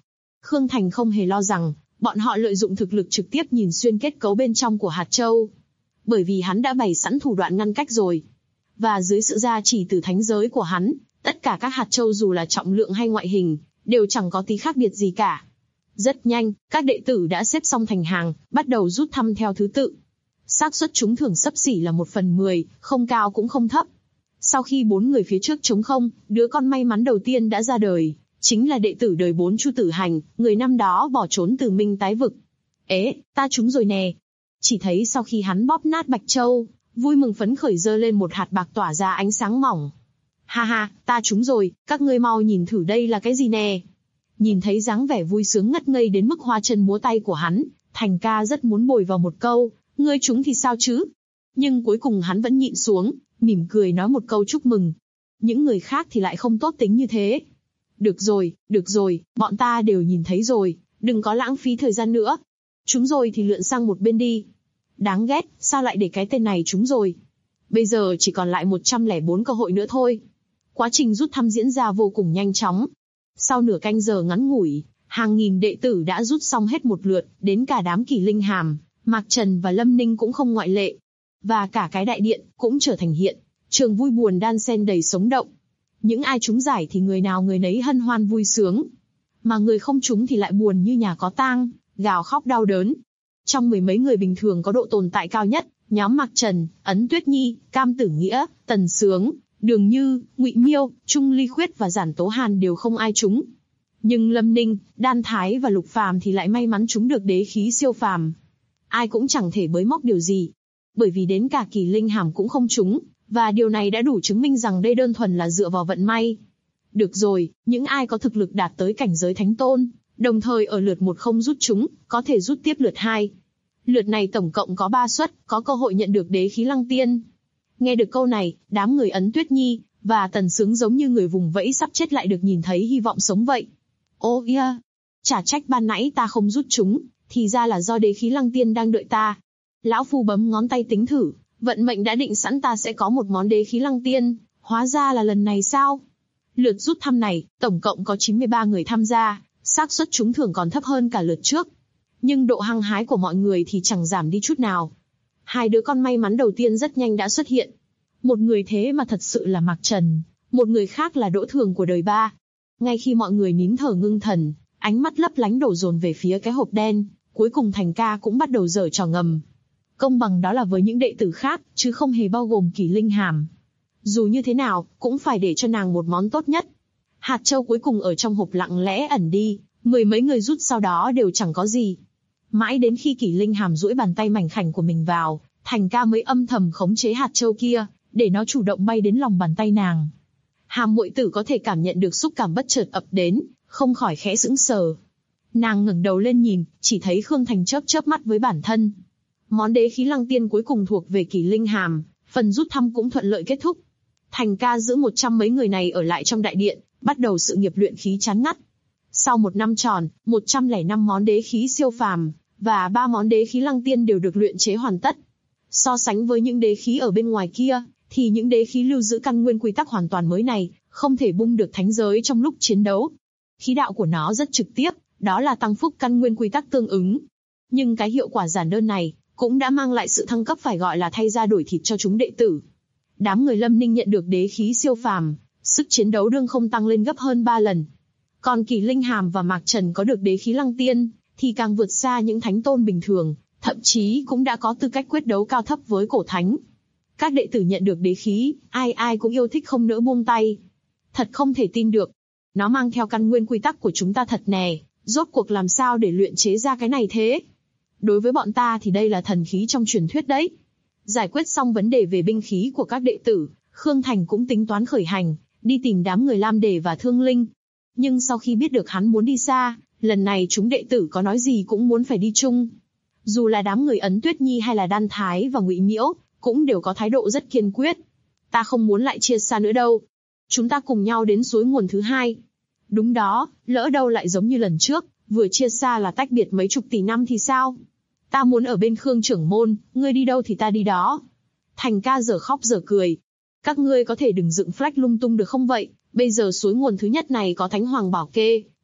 Khương Thành không hề lo rằng, bọn họ lợi dụng thực lực trực tiếp nhìn xuyên kết cấu bên trong của hạt châu. Bởi vì hắn đã bày sẵn thủ đoạn ngăn cách rồi. Và dưới sự gia trì từ thánh giới của hắn, tất cả các hạt châu dù là trọng lượng hay ngoại hình, đều chẳng có tí khác biệt gì cả. Rất nhanh, các đệ tử đã xếp xong thành hàng, bắt đầu rút thăm theo thứ tự. Xác suất trúng thưởng xấp xỉ là 1/10, không cao cũng không thấp. Sau khi 4 người phía trước trống không, đứa con may mắn đầu tiên đã ra đời, chính là đệ tử đời 4 Chu Tử Hành, người năm đó bỏ trốn từ Minh Tái Vực. Ế, ta trúng rồi nè. Chỉ thấy sau khi hắn bóp nát Bạch Châu, vui mừng phấn khởi giơ lên một hạt bạc tỏa ra ánh sáng mỏng. Ha ha, ta trúng rồi, các ngươi mau nhìn thử đây là cái gì nè. Nhìn thấy dáng vẻ vui sướng ngất ngây đến mức hoa chân múa tay của hắn, Thành ca rất muốn bồi vào một câu, ngươi trúng thì sao chứ? Nhưng cuối cùng hắn vẫn nhịn xuống, mỉm cười nói một câu chúc mừng. Những người khác thì lại không tốt tính như thế. Được rồi, bọn ta đều nhìn thấy rồi, đừng có lãng phí thời gian nữa. Trúng rồi thì lượn sang một bên đi. Đáng ghét, sao lại để cái tên này trúng rồi? Bây giờ chỉ còn lại 104 cơ hội nữa thôi. Quá trình rút thăm diễn ra vô cùng nhanh chóng. Sau nửa canh giờ ngắn ngủi, hàng nghìn đệ tử đã rút xong hết một lượt, đến cả đám Kỳ Linh Hàm, Mạc Trần và Lâm Ninh cũng không ngoại lệ. Và cả cái đại điện cũng trở thành hiện trường vui buồn đan xen đầy sống động. Những ai trúng giải thì người nào người nấy hân hoan vui sướng. Mà người không trúng thì lại buồn như nhà có tang, gào khóc đau đớn. Trong 10 mấy người bình thường có độ tồn tại cao nhất, nhóm Mạc Trần, Ấn Tuyết Nhi, Cam Tử Nghĩa, Tần Sướng, Đường Như, Ngụy Miêu, Trung Ly Khuyết và Giản Tố Hàn đều không ai trúng. Nhưng Lâm Ninh, Đan Thái và Lục Phàm thì lại may mắn trúng được đế khí siêu phàm. Ai cũng chẳng thể bới móc điều gì. Bởi vì đến cả Kỳ Linh Hàm cũng không trúng, và điều này đã đủ chứng minh rằng đây đơn thuần là dựa vào vận may. Được rồi, những ai có thực lực đạt tới cảnh giới thánh tôn, đồng thời ở lượt 1 không rút trúng, có thể rút tiếp lượt 2. Lượt này tổng cộng có 3 suất, có cơ hội nhận được đế khí Lăng Tiên. Nghe được câu này, đám người Ấn Tuyết Nhi và Tần Sướng giống như người vùng vẫy sắp chết lại được nhìn thấy hy vọng sống vậy. Ô yeah, chả trách ban nãy ta không rút trúng, thì ra là do đế khí Lăng Tiên đang đợi ta. Lão Phu bấm ngón tay tính thử, vận mệnh đã định sẵn ta sẽ có một món đế khí Lăng Tiên, hóa ra là lần này sao? Lượt rút thăm này, tổng cộng có 93 người tham gia, xác suất trúng thưởng còn thấp hơn cả lượt trước. Nhưng độ hăng hái của mọi người thì chẳng giảm đi chút nào. 2 đứa con may mắn đầu tiên rất nhanh đã xuất hiện. Một người thế mà thật sự là Mạc Trần, một người khác là Đỗ Thường của đời 3. Ngay khi mọi người nín thở ngưng thần, ánh mắt lấp lánh đổ dồn về phía cái hộp đen, cuối cùng Thành ca cũng bắt đầu giở trò ngầm. Công bằng đó là với những đệ tử khác, chứ không hề bao gồm Kỳ Linh Hàm. Dù như thế nào, cũng phải để cho nàng một món tốt nhất. Hạt châu cuối cùng ở trong hộp lặng lẽ ẩn đi, 10 mấy người rút sau đó đều chẳng có gì. Mãi đến khi Kỳ Linh Hàm duỗi bàn tay mảnh khảnh của mình vào, Thành ca mới âm thầm khống chế hạt châu kia, để nó chủ động bay đến lòng bàn tay nàng. Hàm muội tử có thể cảm nhận được xúc cảm bất chợt ập đến, không khỏi khẽ sững sờ. Nàng ngẩng đầu lên nhìn, chỉ thấy Khương Thành chớp chớp mắt với bản thân. Món đế khí Lăng Tiên cuối cùng thuộc về Kỳ Linh Hàm, phần rút thăm cũng thuận lợi kết thúc. Thành ca giữ 100 mấy người này ở lại trong đại điện, bắt đầu sự nghiệp luyện khí chán ngắt. Sau 1 năm tròn, 105 món đế khí siêu phàm và 3 món đế khí Lăng Tiên đều được luyện chế hoàn tất. So sánh với những đế khí ở bên ngoài kia, thì những đế khí lưu giữ căn nguyên quy tắc hoàn toàn mới này, không thể bung được thánh giới trong lúc chiến đấu. Khí đạo của nó rất trực tiếp, đó là tăng phúc căn nguyên quy tắc tương ứng. Nhưng cái hiệu quả giản đơn này, cũng đã mang lại sự thăng cấp phải gọi là thay da đổi thịt cho chúng đệ tử. Đám người Lâm Ninh nhận được đế khí siêu phàm, sức chiến đấu đương không tăng lên gấp hơn 3 lần. Còn Kỳ Linh Hàm và Mạc Trần có được đế khí Lăng Tiên, thì càng vượt xa những thánh tôn bình thường, thậm chí cũng đã có tư cách quyết đấu cao thấp với cổ thánh. Các đệ tử nhận được đế khí, ai ai cũng yêu thích không nỡ buông tay. Thật không thể tin được. Nó mang theo căn nguyên quy tắc của chúng ta thật nè, rốt cuộc làm sao để luyện chế ra cái này thế? Đối với bọn ta thì đây là thần khí trong truyền thuyết đấy. Giải quyết xong vấn đề về binh khí của các đệ tử, Khương Thành cũng tính toán khởi hành, đi tìm đám người Lam Đề và Thương Linh. Nhưng sau khi biết được hắn muốn đi xa, lần này chúng đệ tử có nói gì cũng muốn phải đi chung. Dù là đám người Ấn Tuyết Nhi hay là Đan Thái và Ngụy Miễu, cũng đều có thái độ rất kiên quyết. Ta không muốn lại chia xa nữa đâu. Chúng ta cùng nhau đến suối nguồn thứ 2. Đúng đó, lỡ đâu lại giống như lần trước, vừa chia xa là tách biệt mấy chục tỷ năm thì sao? Ta muốn ở bên Khương trưởng môn, ngươi đi đâu thì ta đi đó. Thành ca giờ khóc giờ cười. Các ngươi có thể đừng dựng flag lung tung được không vậy? Bây giờ suối nguồn thứ nhất này có Thánh Hoàng bảo kê,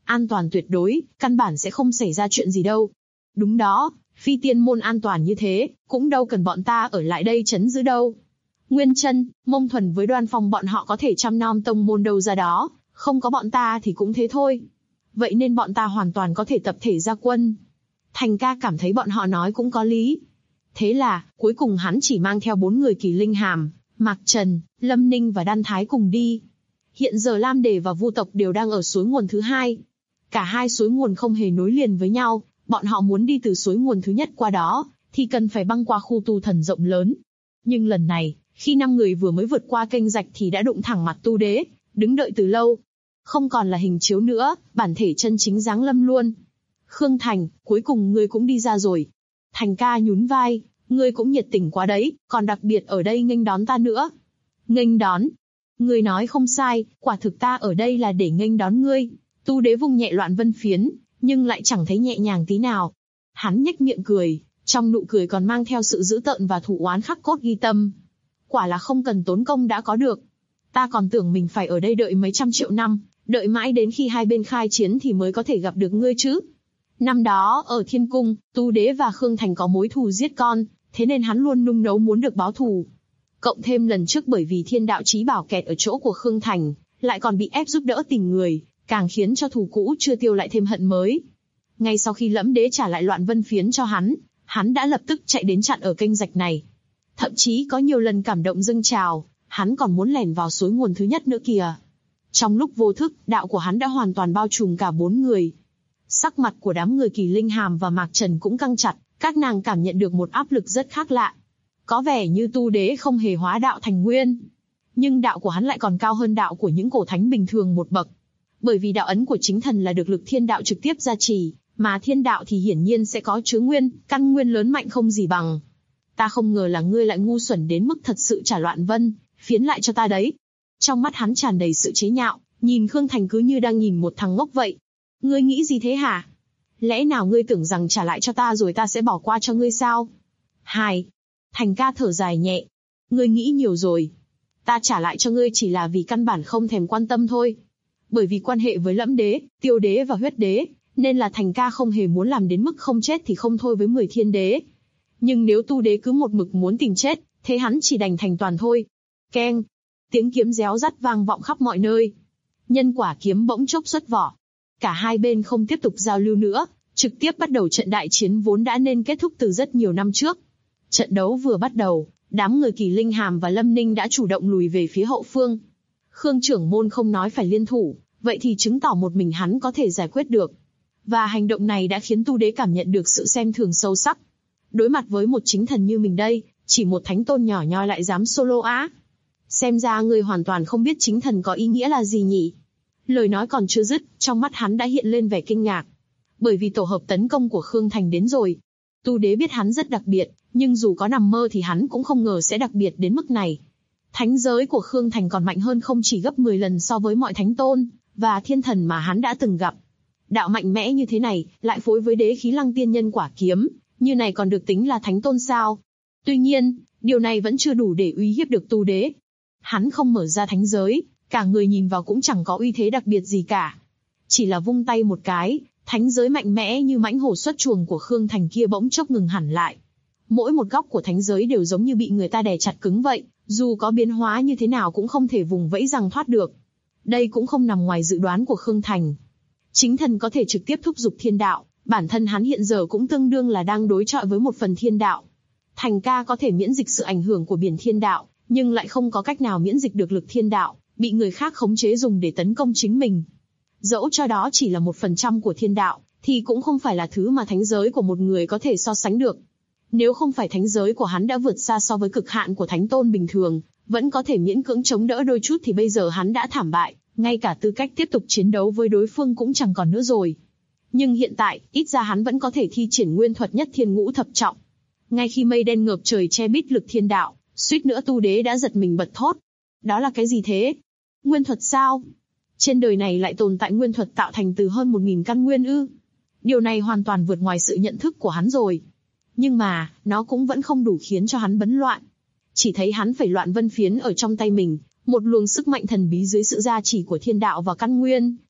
An toàn tuyệt đối, căn bản sẽ không xảy ra chuyện gì đâu. Đúng đó, phi tiên môn an toàn như thế, cũng đâu cần bọn ta ở lại đây trấn giữ đâu. Nguyên Chân, Mông Thuần với Đoan Phong bọn họ có thể chăm nom tông môn đâu ra đó, không có bọn ta thì cũng thế thôi. Vậy nên bọn ta hoàn toàn có thể tập thể ra quân. Thành ca cảm thấy bọn họ nói cũng có lý. Thế là, cuối cùng hắn chỉ mang theo 4 người Kỳ Linh Hàm, Mạc Trần, Lâm Ninh và Đan Thái cùng đi. Hiện giờ Lam Đề và Vu tộc đều đang ở suối nguồn thứ 2. Cả hai suối nguồn không hề nối liền với nhau, bọn họ muốn đi từ suối nguồn thứ nhất qua đó, thì cần phải băng qua khu tu thần rộng lớn. Nhưng lần này, khi 5 người vừa mới vượt qua kênh rạch thì đã đụng thẳng mặt Tu Đế, đứng đợi từ lâu. Không còn là hình chiếu nữa, bản thể chân chính giáng lâm luôn. Khương Thành, cuối cùng ngươi cũng đi ra rồi. Thành ca nhún vai, ngươi cũng nhiệt tình quá đấy, còn đặc biệt ở đây nghênh đón ta nữa. Nghênh đón? Ngươi nói không sai, quả thực ta ở đây là để nghênh đón ngươi. Tu Đế vung nhẹ Loạn Vân Phiến, nhưng lại chẳng thấy nhẹ nhàng tí nào. Hắn nhếch miệng cười, trong nụ cười còn mang theo sự dữ tợn và thù oán khắc cốt ghi tâm. Quả là không cần tốn công đã có được. Ta còn tưởng mình phải ở đây đợi mấy trăm triệu năm, đợi mãi đến khi hai bên khai chiến thì mới có thể gặp được ngươi chứ. Năm đó, ở Thiên Cung, Tu Đế và Khương Thành có mối thù giết con, thế nên hắn luôn nung nấu muốn được báo thù. Cộng thêm lần trước bởi vì thiên đạo chí bảo kẹt ở chỗ của Khương Thành, lại còn bị ép giúp đỡ tìm người, càng khiến cho thù cũ chưa tiêu lại thêm hận mới. Ngay sau khi Lẫm Đế trả lại Loạn Vân Phiến cho hắn đã lập tức chạy đến chặn ở kênh rạch này. Thậm chí có nhiều lần cảm động dâng trào, hắn còn muốn lẻn vào suối nguồn thứ nhất nữa kìa. Trong lúc vô thức, đạo của hắn đã hoàn toàn bao trùm cả 4 người. Sắc mặt của đám người Kỳ Linh Hàm và Mạc Trần cũng căng chặt, các nàng cảm nhận được một áp lực rất khác lạ. Có vẻ như Tu Đế không hề hóa đạo thành nguyên, nhưng đạo của hắn lại còn cao hơn đạo của những cổ thánh bình thường một bậc. Bởi vì đạo ấn của chính thần là được lực thiên đạo trực tiếp gia trì, mà thiên đạo thì hiển nhiên sẽ có chứa nguyên, căn nguyên lớn mạnh không gì bằng. Ta không ngờ là ngươi lại ngu xuẩn đến mức thật sự trả Loạn Vân Phiến lại cho ta đấy. Trong mắt hắn tràn đầy sự chế nhạo, nhìn Khương Thành cứ như đang nhìn một thằng ngốc vậy. Ngươi nghĩ gì thế hả? Lẽ nào ngươi tưởng rằng trả lại cho ta rồi ta sẽ bỏ qua cho ngươi sao? Thành ca thở dài nhẹ. Ngươi nghĩ nhiều rồi. Ta trả lại cho ngươi chỉ là vì căn bản không thèm quan tâm thôi. Bởi vì quan hệ với Lẫm Đế, Tiêu Đế và Huyết Đế, nên là Thành ca không hề muốn làm đến mức không chết thì không thôi với 10 thiên đế. Nhưng nếu Tu Đế cứ một mực muốn tìm chết, thế hắn chỉ đành thành toàn thôi. Keng! Tiếng kiếm réo rắt vang vọng khắp mọi nơi. Nhân quả kiếm bỗng chốc xuất vỏ. Cả hai bên không tiếp tục giao lưu nữa, trực tiếp bắt đầu trận đại chiến vốn đã nên kết thúc từ rất nhiều năm trước. Trận đấu vừa bắt đầu, đám người Kỳ Linh Hàm và Lâm Ninh đã chủ động lùi về phía hậu phương. Khương trưởng môn không nói phải liên thủ, vậy thì chứng tỏ một mình hắn có thể giải quyết được. Và hành động này đã khiến Tu Đế cảm nhận được sự xem thường sâu sắc. Đối mặt với một chính thần như mình đây, chỉ một thánh tôn nhỏ nhoi lại dám solo á. Xem ra ngươi hoàn toàn không biết chính thần có ý nghĩa là gì nhỉ? Lời nói còn chưa dứt, trong mắt hắn đã hiện lên vẻ kinh ngạc. Bởi vì tổ hợp tấn công của Khương Thành đến rồi. Tu Đế biết hắn rất đặc biệt, nhưng dù có nằm mơ thì hắn cũng không ngờ sẽ đặc biệt đến mức này. Thánh giới của Khương Thành còn mạnh hơn không chỉ gấp 10 lần so với mọi thánh tôn và thiên thần mà hắn đã từng gặp. Đạo mạnh mẽ như thế này, lại phối với đế khí Lăng Tiên Nhân Quả Kiếm, như này còn được tính là thánh tôn sao? Tuy nhiên, điều này vẫn chưa đủ để uy hiếp được Tu Đế. Hắn không mở ra thánh giới, cả người nhìn vào cũng chẳng có uy thế đặc biệt gì cả. Chỉ là vung tay một cái, thánh giới mạnh mẽ như mãnh hổ xuất chuồng của Khương Thành kia bỗng chốc ngừng hẳn lại. Mỗi một góc của thánh giới đều giống như bị người ta đè chặt cứng vậy, dù có biến hóa như thế nào cũng không thể vùng vẫy rằng thoát được. Đây cũng không nằm ngoài dự đoán của Khương Thành. Chính thần có thể trực tiếp thúc giục thiên đạo, bản thân hắn hiện giờ cũng tương đương là đang đối chọi với một phần thiên đạo. Thành ca có thể miễn dịch sự ảnh hưởng của biển thiên đạo, nhưng lại không có cách nào miễn dịch được lực thiên đạo, bị người khác khống chế dùng để tấn công chính mình. Dẫu cho đó chỉ là 1% của thiên đạo, thì cũng không phải là thứ mà thánh giới của một người có thể so sánh được. Nếu không phải thánh giới của hắn đã vượt xa so với cực hạn của thánh tôn bình thường, vẫn có thể miễn cưỡng chống đỡ đôi chút thì bây giờ hắn đã thảm bại, ngay cả tư cách tiếp tục chiến đấu với đối phương cũng chẳng còn nữa rồi. Nhưng hiện tại, ít ra hắn vẫn có thể thi triển nguyên thuật nhất thiên ngũ thập trọng. Ngay khi mây đen ngập trời che bít lực thiên đạo, suýt nữa Tu Đế đã giật mình bật thốt. Đó là cái gì thế? Nguyên thuật sao? Trên đời này lại tồn tại nguyên thuật tạo thành từ hơn 1000 căn nguyên ư? Điều này hoàn toàn vượt ngoài sự nhận thức của hắn rồi. Nhưng mà, nó cũng vẫn không đủ khiến cho hắn bấn loạn. Chỉ thấy hắn phải Loạn Vân Phiến ở trong tay mình, một luồng sức mạnh thần bí dưới sự gia trì của thiên đạo và căn nguyên,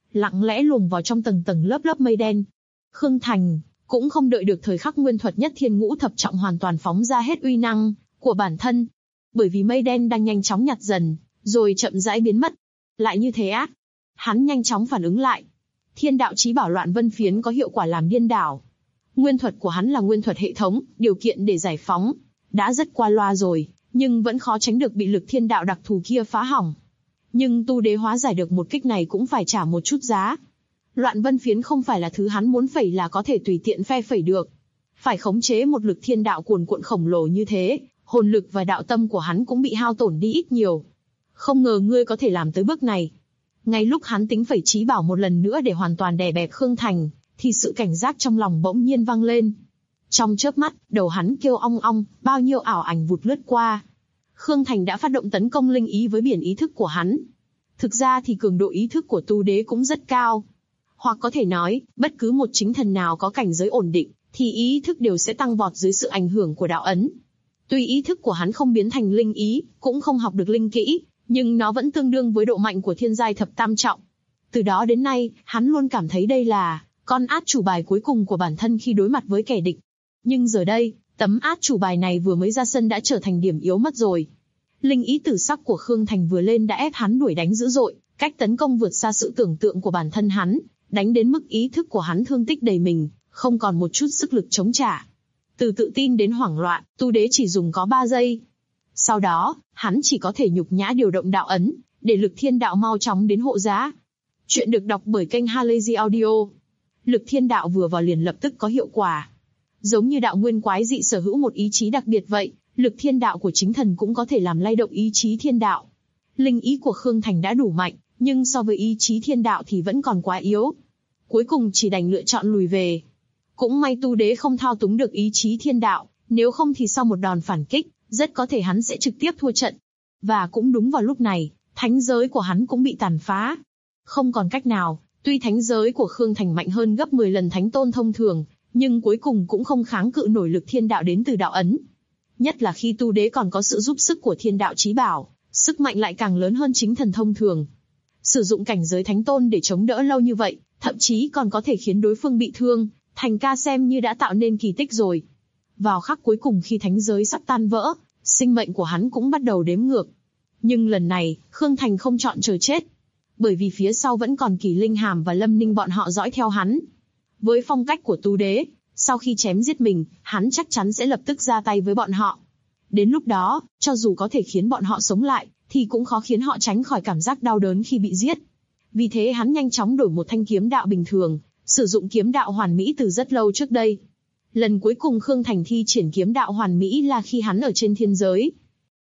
lặng lẽ luồn vào trong tầng tầng lớp lớp mây đen. Khương Thành cũng không đợi được thời khắc nguyên thuật nhất thiên ngũ thập trọng hoàn toàn phóng ra hết uy năng của bản thân, bởi vì mây đen đang nhanh chóng nhạt dần, rồi chậm rãi biến mất. Lại như thế á? Hắn nhanh chóng phản ứng lại. Thiên đạo chí bảo Loạn Vân Phiến có hiệu quả làm điên đảo. Nguyên thuật của hắn là nguyên thuật hệ thống, điều kiện để giải phóng đã rất qua loa rồi, nhưng vẫn khó tránh được bị lực thiên đạo đặc thù kia phá hỏng. Nhưng tu đế hóa giải được một kích này cũng phải trả một chút giá. Loạn Vân Phiến không phải là thứ hắn muốn phẩy là có thể tùy tiện phe phẩy được. Phải khống chế một lực thiên đạo cuồn cuộn khổng lồ như thế, hồn lực và đạo tâm của hắn cũng bị hao tổn đi ít nhiều. Không ngờ ngươi có thể làm tới bước này. Ngay lúc hắn tính phẩy chí bảo một lần nữa để hoàn toàn đè bẹp Khương Thành, thì sự cảnh giác trong lòng bỗng nhiên vang lên. Trong chớp mắt, đầu hắn kêu ong ong, bao nhiêu ảo ảnh vụt lướt qua. Khương Thành đã phát động tấn công linh ý với biển ý thức của hắn. Thực ra thì cường độ ý thức của tu đế cũng rất cao. Hoặc có thể nói, bất cứ một chính thần nào có cảnh giới ổn định, thì ý thức đều sẽ tăng vọt dưới sự ảnh hưởng của đạo ấn. Tuy ý thức của hắn không biến thành linh ý, cũng không học được linh kỹ, nhưng nó vẫn tương đương với độ mạnh của thiên giai thập tam trọng. Từ đó đến nay, hắn luôn cảm thấy đây là con át chủ bài cuối cùng của bản thân khi đối mặt với kẻ địch. Nhưng giờ đây, tấm át chủ bài này vừa mới ra sân đã trở thành điểm yếu mất rồi. Linh ý tử sắc của Khương Thành vừa lên đã ép hắn đuổi đánh dữ dội, cách tấn công vượt xa sự tưởng tượng của bản thân hắn, đánh đến mức ý thức của hắn thương tích đầy mình, không còn một chút sức lực chống trả. Từ tự tin đến hoảng loạn, tu đế chỉ dùng có 3 giây. Sau đó, hắn chỉ có thể nhục nhã điều động đạo ấn, để lực thiên đạo mau chóng đến hộ giá. Chuyện được đọc bởi kênh Halazy Audio. Lực thiên đạo vừa vào liền lập tức có hiệu quả. Giống như đạo nguyên quái dị sở hữu một ý chí đặc biệt vậy, lực thiên đạo của chính thần cũng có thể làm lay động ý chí thiên đạo. Linh ý của Khương Thành đã đủ mạnh, nhưng so với ý chí thiên đạo thì vẫn còn quá yếu. Cuối cùng chỉ đành lựa chọn lùi về. Cũng may tu đế không thao túng được ý chí thiên đạo, nếu không thì sau một đòn phản kích, rất có thể hắn sẽ trực tiếp thua trận. Và cũng đúng vào lúc này, thánh giới của hắn cũng bị tàn phá. Không còn cách nào, tuy thánh giới của Khương Thành mạnh hơn gấp 10 lần thánh tôn thông thường, nhưng cuối cùng cũng không kháng cự nổi lực thiên đạo đến từ đạo ấn. Nhất là khi tu đế còn có sự giúp sức của thiên đạo chí bảo, sức mạnh lại càng lớn hơn chính thần thông thường. Sử dụng cảnh giới thánh tôn để chống đỡ lâu như vậy, thậm chí còn có thể khiến đối phương bị thương, Thành ca xem như đã tạo nên kỳ tích rồi. Vào khắc cuối cùng khi thánh giới sắp tan vỡ, sinh mệnh của hắn cũng bắt đầu đếm ngược. Nhưng lần này, Khương Thành không chọn chờ chết. Bởi vì phía sau vẫn còn Kỳ Linh Hàm và Lâm Ninh bọn họ dõi theo hắn. Với phong cách của tu đế, sau khi chém giết mình, hắn chắc chắn sẽ lập tức ra tay với bọn họ. Đến lúc đó, cho dù có thể khiến bọn họ sống lại, thì cũng khó khiến họ tránh khỏi cảm giác đau đớn khi bị giết. Vì thế hắn nhanh chóng đổi một thanh kiếm đạo bình thường, sử dụng kiếm đạo hoàn mỹ từ rất lâu trước đây. Lần cuối cùng Khương Thành thi triển kiếm đạo hoàn mỹ là khi hắn ở trên thiên giới.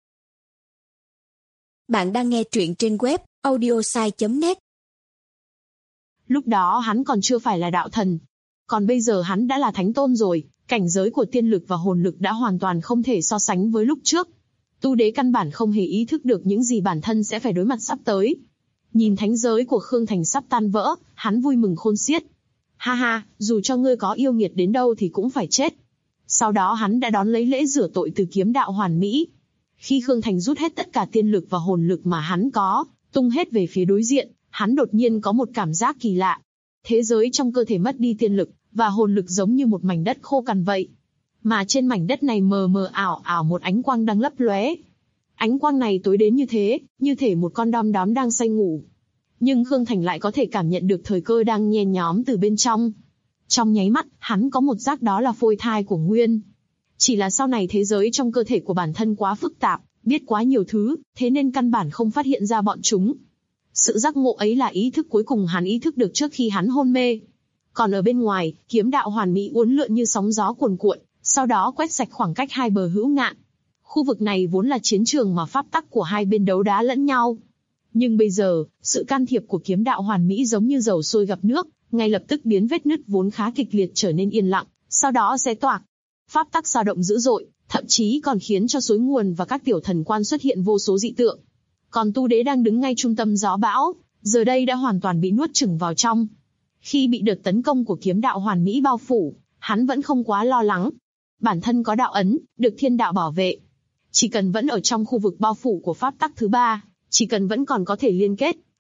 Bạn đang nghe truyện trên web audiosai.net. Lúc đó hắn còn chưa phải là đạo thần. Còn bây giờ hắn đã là thánh tôn rồi, cảnh giới của tiên lực và hồn lực đã hoàn toàn không thể so sánh với lúc trước. Tu đế căn bản không hề ý thức được những gì bản thân sẽ phải đối mặt sắp tới. Nhìn thánh giới của Khương Thành sắp tan vỡ, hắn vui mừng khôn xiết. Ha ha, dù cho ngươi có yêu nghiệt đến đâu thì cũng phải chết. Sau đó hắn đã đón lấy lễ rửa tội từ kiếm đạo hoàn mỹ. Khi Khương Thành rút hết tất cả tiên lực và hồn lực mà hắn có, tung hết về phía đối diện, hắn đột nhiên có một cảm giác kỳ lạ. Thế giới trong cơ thể mất đi tiên lực, và hồn lực giống như một mảnh đất khô cằn vậy. Mà trên mảnh đất này mờ mờ ảo ảo một ánh quang đang lấp lóe. Ánh quang này tối đến như thể một con đom đóm đang say ngủ. Nhưng Khương Thành lại có thể cảm nhận được thời cơ đang nhen nhóm từ bên trong. Trong nháy mắt, hắn có một giác đó là phôi thai của Nguyên. Chỉ là sau này thế giới trong cơ thể của bản thân quá phức tạp, biết quá nhiều thứ, thế nên căn bản không phát hiện ra bọn chúng. Sự giác ngộ ấy là ý thức cuối cùng hắn ý thức được trước khi hắn hôn mê. Còn ở bên ngoài, kiếm đạo hoàn mỹ uốn lượn như sóng gió cuồn cuộn, sau đó quét sạch khoảng cách hai bờ hữu ngạn. Khu vực này vốn là chiến trường mà pháp tắc của hai bên đấu đá lẫn nhau. Nhưng bây giờ, sự can thiệp của kiếm đạo hoàn mỹ giống như dầu sôi gặp nước, ngay lập tức biến vết nứt vốn khá kịch liệt trở nên yên lặng, sau đó xé toạc. Pháp tắc dao động dữ dội, thậm chí còn khiến cho suối nguồn và các tiểu thần quan xuất hiện vô số dị tượng. Còn tu đế đang đứng ngay trung tâm gió bão, giờ đây đã hoàn toàn bị nuốt chửng vào trong. Khi bị đợt tấn công của kiếm đạo hoàn mỹ bao phủ, hắn vẫn không quá lo lắng. Bản thân có đạo ấn, được thiên đạo bảo vệ. Chỉ cần vẫn ở trong khu vực bao phủ của pháp tắc thứ ba, chỉ cần vẫn còn có thể liên kết,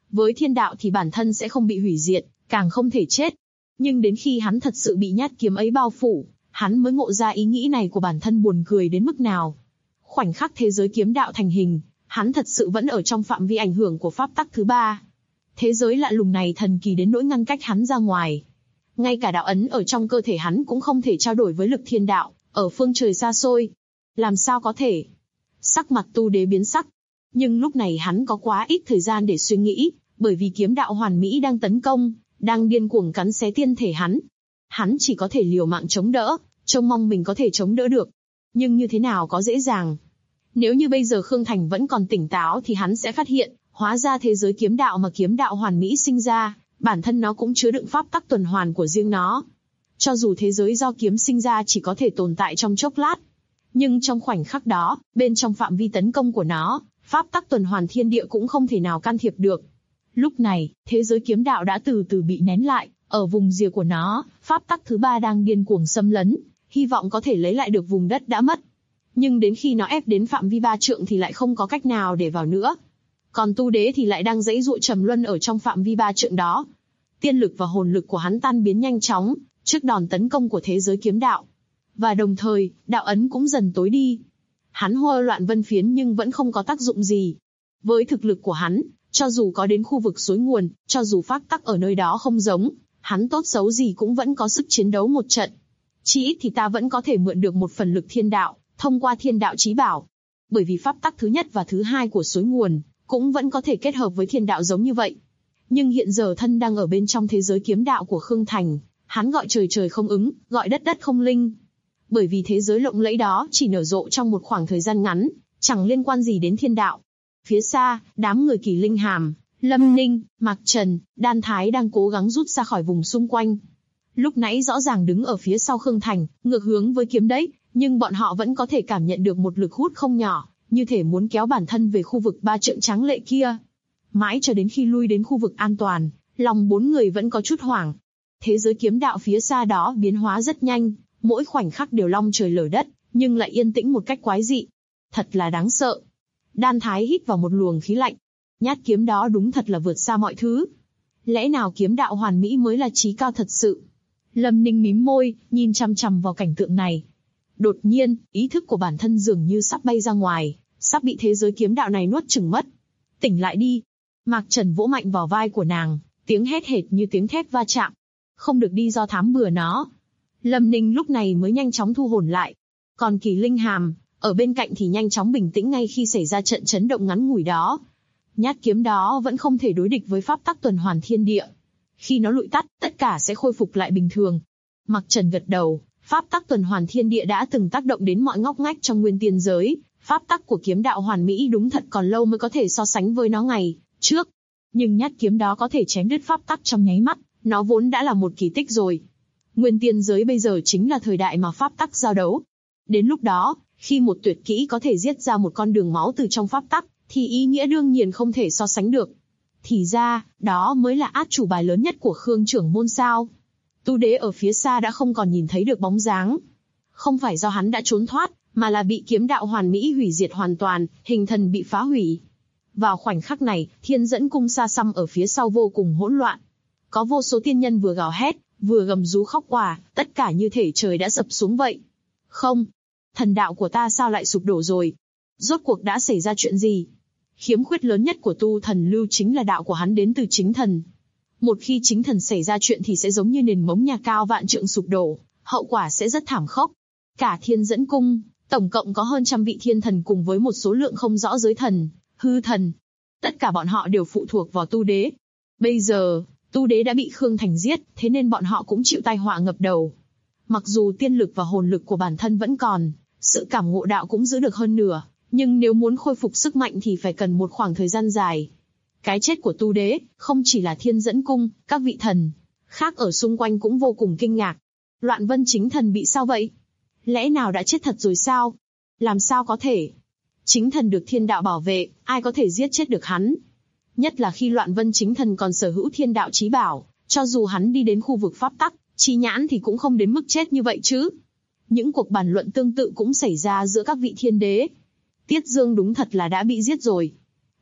Với thiên đạo thì bản thân sẽ không bị hủy diệt, càng không thể chết. Nhưng đến khi hắn thật sự bị nhát kiếm ấy bao phủ, hắn mới ngộ ra ý nghĩ này của bản thân buồn cười đến mức nào. Khoảnh khắc thế giới kiếm đạo thành hình, hắn thật sự vẫn ở trong phạm vi ảnh hưởng của pháp tắc thứ ba. Thế giới lạ lùng này thần kỳ đến nỗi ngăn cách hắn ra ngoài. Ngay cả đạo ấn ở trong cơ thể hắn cũng không thể trao đổi với lực thiên đạo, ở phương trời xa xôi. Làm sao có thể? Sắc mặt Tu Đế biến sắc. Nhưng lúc này hắn có quá ít thời gian để suy nghĩ, bởi vì kiếm đạo hoàn mỹ đang tấn công, đang điên cuồng cắn xé tiên thể hắn. Hắn chỉ có thể liều mạng chống đỡ, trông mong mình có thể chống đỡ được. Nhưng như thế nào có dễ dàng. Nếu như bây giờ Khương Thành vẫn còn tỉnh táo thì hắn sẽ phát hiện, hóa ra thế giới kiếm đạo mà kiếm đạo hoàn mỹ sinh ra, bản thân nó cũng chứa đựng pháp tắc tuần hoàn của riêng nó. Cho dù thế giới do kiếm sinh ra chỉ có thể tồn tại trong chốc lát, nhưng trong khoảnh khắc đó, bên trong phạm vi tấn công của nó, pháp tắc tuần hoàn thiên địa cũng không thể nào can thiệp được. Lúc này, thế giới kiếm đạo đã từ từ bị nén lại, ở vùng rìa của nó, pháp tắc thứ ba đang điên cuồng xâm lấn, hy vọng có thể lấy lại được vùng đất đã mất. Nhưng đến khi nó ép đến phạm vi 3 trượng thì lại không có cách nào để vào nữa. Còn Tu Đế thì lại đang giãy giụa trầm luân ở trong phạm vi 3 trượng đó. Tiên lực và hồn lực của hắn tan biến nhanh chóng, trước đòn tấn công của thế giới kiếm đạo. Và đồng thời, đạo ấn cũng dần tối đi. Hắn hô loạn vân phiến nhưng vẫn không có tác dụng gì. Với thực lực của hắn, cho dù có đến khu vực suối nguồn, cho dù pháp tắc ở nơi đó không giống, hắn tốt xấu gì cũng vẫn có sức chiến đấu một trận. Chỉ ít thì ta vẫn có thể mượn được một phần lực thiên đạo, thông qua thiên đạo chí bảo. Bởi vì pháp tắc thứ nhất và thứ hai của suối nguồn, cũng vẫn có thể kết hợp với thiên đạo giống như vậy. Nhưng hiện giờ thân đang ở bên trong thế giới kiếm đạo của Khương Thành, hắn gọi trời trời không ứng, gọi đất đất không linh. Bởi vì thế giới lộng lẫy đó chỉ nở rộ trong một khoảng thời gian ngắn, chẳng liên quan gì đến thiên đạo. Phía xa, đám người Kỳ Linh Hàm, Lâm Ninh, Mạc Trần, Đan Thái đang cố gắng rút ra khỏi vùng xung quanh. Lúc nãy rõ ràng đứng ở phía sau Khương Thành, ngược hướng với kiếm đấy, nhưng bọn họ vẫn có thể cảm nhận được một lực hút không nhỏ, như thể muốn kéo bản thân về khu vực 3 trượng tráng lệ kia. Mãi cho đến khi lui đến khu vực an toàn, lòng 4 người vẫn có chút hoảng. Thế giới kiếm đạo phía xa đó biến hóa rất nhanh, mỗi khoảnh khắc đều long trời lở đất, nhưng lại yên tĩnh một cách quái dị. Thật là đáng sợ. Đan Thái hít vào một luồng khí lạnh. Nhát kiếm đó đúng thật là vượt xa mọi thứ. Lẽ nào kiếm đạo hoàn mỹ mới là chí cao thật sự? Lâm Ninh mím môi, nhìn chằm chằm vào cảnh tượng này. Đột nhiên, ý thức của bản thân dường như sắp bay ra ngoài, sắp bị thế giới kiếm đạo này nuốt chửng mất. Tỉnh lại đi. Mạc Trần vỗ mạnh vào vai của nàng, tiếng hét hệt như tiếng thép va chạm. Không được đi do thám bừa nó. Lâm Ninh lúc này mới nhanh chóng thu hồn lại. Còn Kỳ Linh Hàm, ở bên cạnh thì nhanh chóng bình tĩnh ngay khi xảy ra trận chấn động ngắn ngủi đó. Nhát kiếm đó vẫn không thể đối địch với pháp tắc tuần hoàn thiên địa. Khi nó lụi tắt, tất cả sẽ khôi phục lại bình thường. Mạc Trần gật đầu, pháp tắc tuần hoàn thiên địa đã từng tác động đến mọi ngóc ngách trong nguyên tiên giới. Pháp tắc của kiếm đạo hoàn mỹ đúng thật còn lâu mới có thể so sánh với nó ngày trước. Nhưng nhát kiếm đó có thể chém đứt pháp tắc trong nháy mắt, nó vốn đã là một kỳ tích rồi. Nguyên tiên giới bây giờ chính là thời đại mà pháp tắc giao đấu. Đến lúc đó, khi một tuyệt kỹ có thể giết ra một con đường máu từ trong pháp tắc, thì ý nghĩa đương nhiên không thể so sánh được. Thì ra, đó mới là át chủ bài lớn nhất của Khương trưởng môn sao. Tu Đế ở phía xa đã không còn nhìn thấy được bóng dáng. Không phải do hắn đã trốn thoát, mà là bị kiếm đạo hoàn mỹ hủy diệt hoàn toàn, hình thần bị phá hủy. Vào khoảnh khắc này, Thiên Dẫn Cung xa xăm ở phía sau vô cùng hỗn loạn. Có vô số tiên nhân vừa gào hét, vừa gầm rú khóc òa, tất cả như thể trời đã sập xuống vậy. Không, thần đạo của ta sao lại sụp đổ rồi? Rốt cuộc đã xảy ra chuyện gì? Khiếm khuyết lớn nhất của tu thần lưu chính là đạo của hắn đến từ chính thần. Một khi chính thần xảy ra chuyện thì sẽ giống như nền móng nhà cao vạn trượng sụp đổ, hậu quả sẽ rất thảm khốc. Cả Thiên Dẫn Cung, tổng cộng có hơn 100 vị thiên thần cùng với một số lượng không rõ giới thần, hư thần. Tất cả bọn họ đều phụ thuộc vào Tu Đế. Bây giờ, Tu Đế đã bị Khương Thành giết, thế nên bọn họ cũng chịu tai họa ngập đầu. Mặc dù tiên lực và hồn lực của bản thân vẫn còn, sự cảm ngộ đạo cũng giữ được hơn nửa, nhưng nếu muốn khôi phục sức mạnh thì phải cần một khoảng thời gian dài. Cái chết của Tu Đế, không chỉ là Thiên Dẫn Cung, các vị thần khác ở xung quanh cũng vô cùng kinh ngạc. Loạn Vân Chính Thần bị sao vậy? Lẽ nào đã chết thật rồi sao? Làm sao có thể? Chính thần được thiên đạo bảo vệ, ai có thể giết chết được hắn? Nhất là khi Loạn Vân Chính Thần còn sở hữu thiên đạo chí bảo, cho dù hắn đi đến khu vực pháp tắc, chi nhãn thì cũng không đến mức chết như vậy chứ. Những cuộc bàn luận tương tự cũng xảy ra giữa các vị thiên đế. Tiết Dương đúng thật là đã bị giết rồi.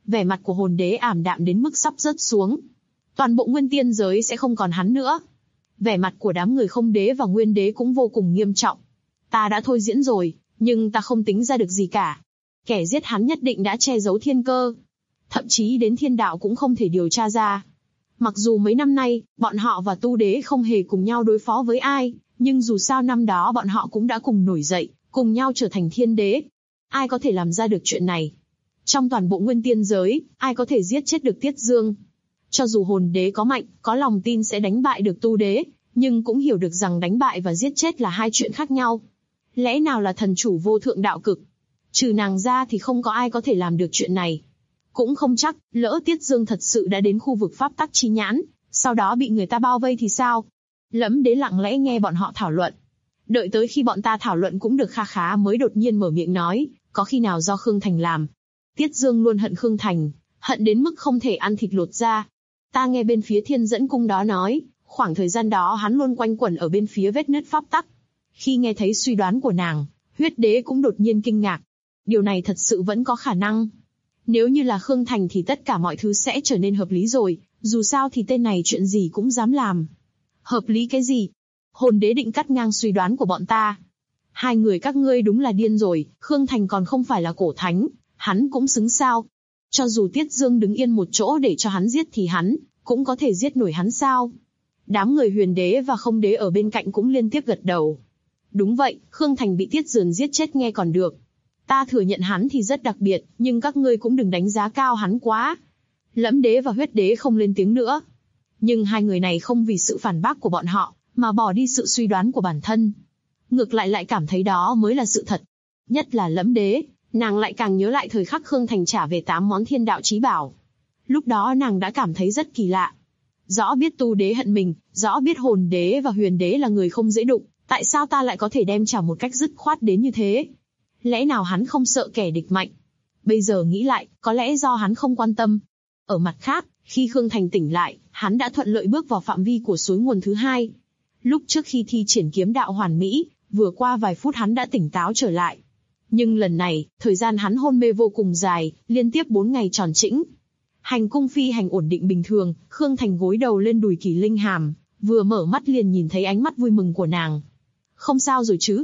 Vẻ mặt của hồn đế ảm đạm đến mức sắp rớt xuống. Toàn bộ nguyên tiên giới sẽ không còn hắn nữa. Vẻ mặt của đám người không đế và nguyên đế cũng vô cùng nghiêm trọng. Ta đã thôi diễn rồi, nhưng ta không tính ra được gì cả. Kẻ giết hắn nhất định đã che giấu thiên cơ. Thậm chí đến thiên đạo cũng không thể điều tra ra. Mặc dù mấy năm nay, bọn họ và tu đế không hề cùng nhau đối phó với ai, nhưng dù sao năm đó bọn họ cũng đã cùng nổi dậy, cùng nhau trở thành thiên đế. Ai có thể làm ra được chuyện này? Trong toàn bộ nguyên tiên giới, ai có thể giết chết được Tiết Dương? Cho dù hồn đế có mạnh, có lòng tin sẽ đánh bại được tu đế, nhưng cũng hiểu được rằng đánh bại và giết chết là hai chuyện khác nhau. Lẽ nào là thần chủ vô thượng đạo cực? Trừ nàng ra thì không có ai có thể làm được chuyện này. Cũng không chắc, lỡ Tiết Dương thật sự đã đến khu vực pháp tắc chi nhãn, sau đó bị người ta bao vây thì sao? Lẫm đế lặng lẽ nghe bọn họ thảo luận. Đợi tới khi bọn ta thảo luận cũng được kha khá mới đột nhiên mở miệng nói, có khi nào do Khương Thành làm? Tiết Dương luôn hận Khương Thành, hận đến mức không thể ăn thịt lột da. Ta nghe bên phía Thiên Dẫn Cung đó nói, khoảng thời gian đó hắn luôn quanh quẩn ở bên phía vết nứt pháp tắc. Khi nghe thấy suy đoán của nàng, Huyết Đế cũng đột nhiên kinh ngạc. Điều này thật sự vẫn có khả năng. Nếu như là Khương Thành thì tất cả mọi thứ sẽ trở nên hợp lý rồi, dù sao thì tên này chuyện gì cũng dám làm. Hợp lý cái gì? Hồn Đế định cắt ngang suy đoán của bọn ta. Hai người các ngươi đúng là điên rồi, Khương Thành còn không phải là cổ thánh, hắn cũng xứng sao? Cho dù Tiết Dương đứng yên một chỗ để cho hắn giết thì hắn cũng có thể giết nổi hắn sao? Đám người Huyền Đế và Không Đế ở bên cạnh cũng liên tiếp gật đầu. Đúng vậy, Khương Thành bị Tiết Dương giết chết nghe còn được. Ta thừa nhận hắn thì rất đặc biệt, nhưng các ngươi cũng đừng đánh giá cao hắn quá. Lẫm Đế và Huyết Đế không lên tiếng nữa. Nhưng hai người này không vì sự phản bác của bọn họ, mà bỏ đi sự suy đoán của bản thân. Ngược lại cảm thấy đó mới là sự thật. Nhất là Lẫm Đế, nàng lại càng nhớ lại thời khắc Khương Thành trả về 8 món thiên đạo chí bảo. Lúc đó nàng đã cảm thấy rất kỳ lạ. Rõ biết tu đế hận mình, rõ biết hồn đế và huyền đế là người không dễ đụng, tại sao ta lại có thể đem trả một cách dứt khoát đến như thế? Lẽ nào hắn không sợ kẻ địch mạnh? Bây giờ nghĩ lại, có lẽ do hắn không quan tâm. Ở mặt khác, khi Khương Thành tỉnh lại, hắn đã thuận lợi bước vào phạm vi của suối nguồn thứ hai. Lúc trước khi thi triển kiếm đạo hoàn mỹ, vừa qua vài phút hắn đã tỉnh táo trở lại. Nhưng lần này, thời gian hắn hôn mê vô cùng dài, liên tiếp 4 ngày tròn trĩnh. Hành cung phi hành ổn định bình thường, Khương Thành gối đầu lên đùi Kỳ Linh Hàm, vừa mở mắt liền nhìn thấy ánh mắt vui mừng của nàng. Không sao rồi chứ?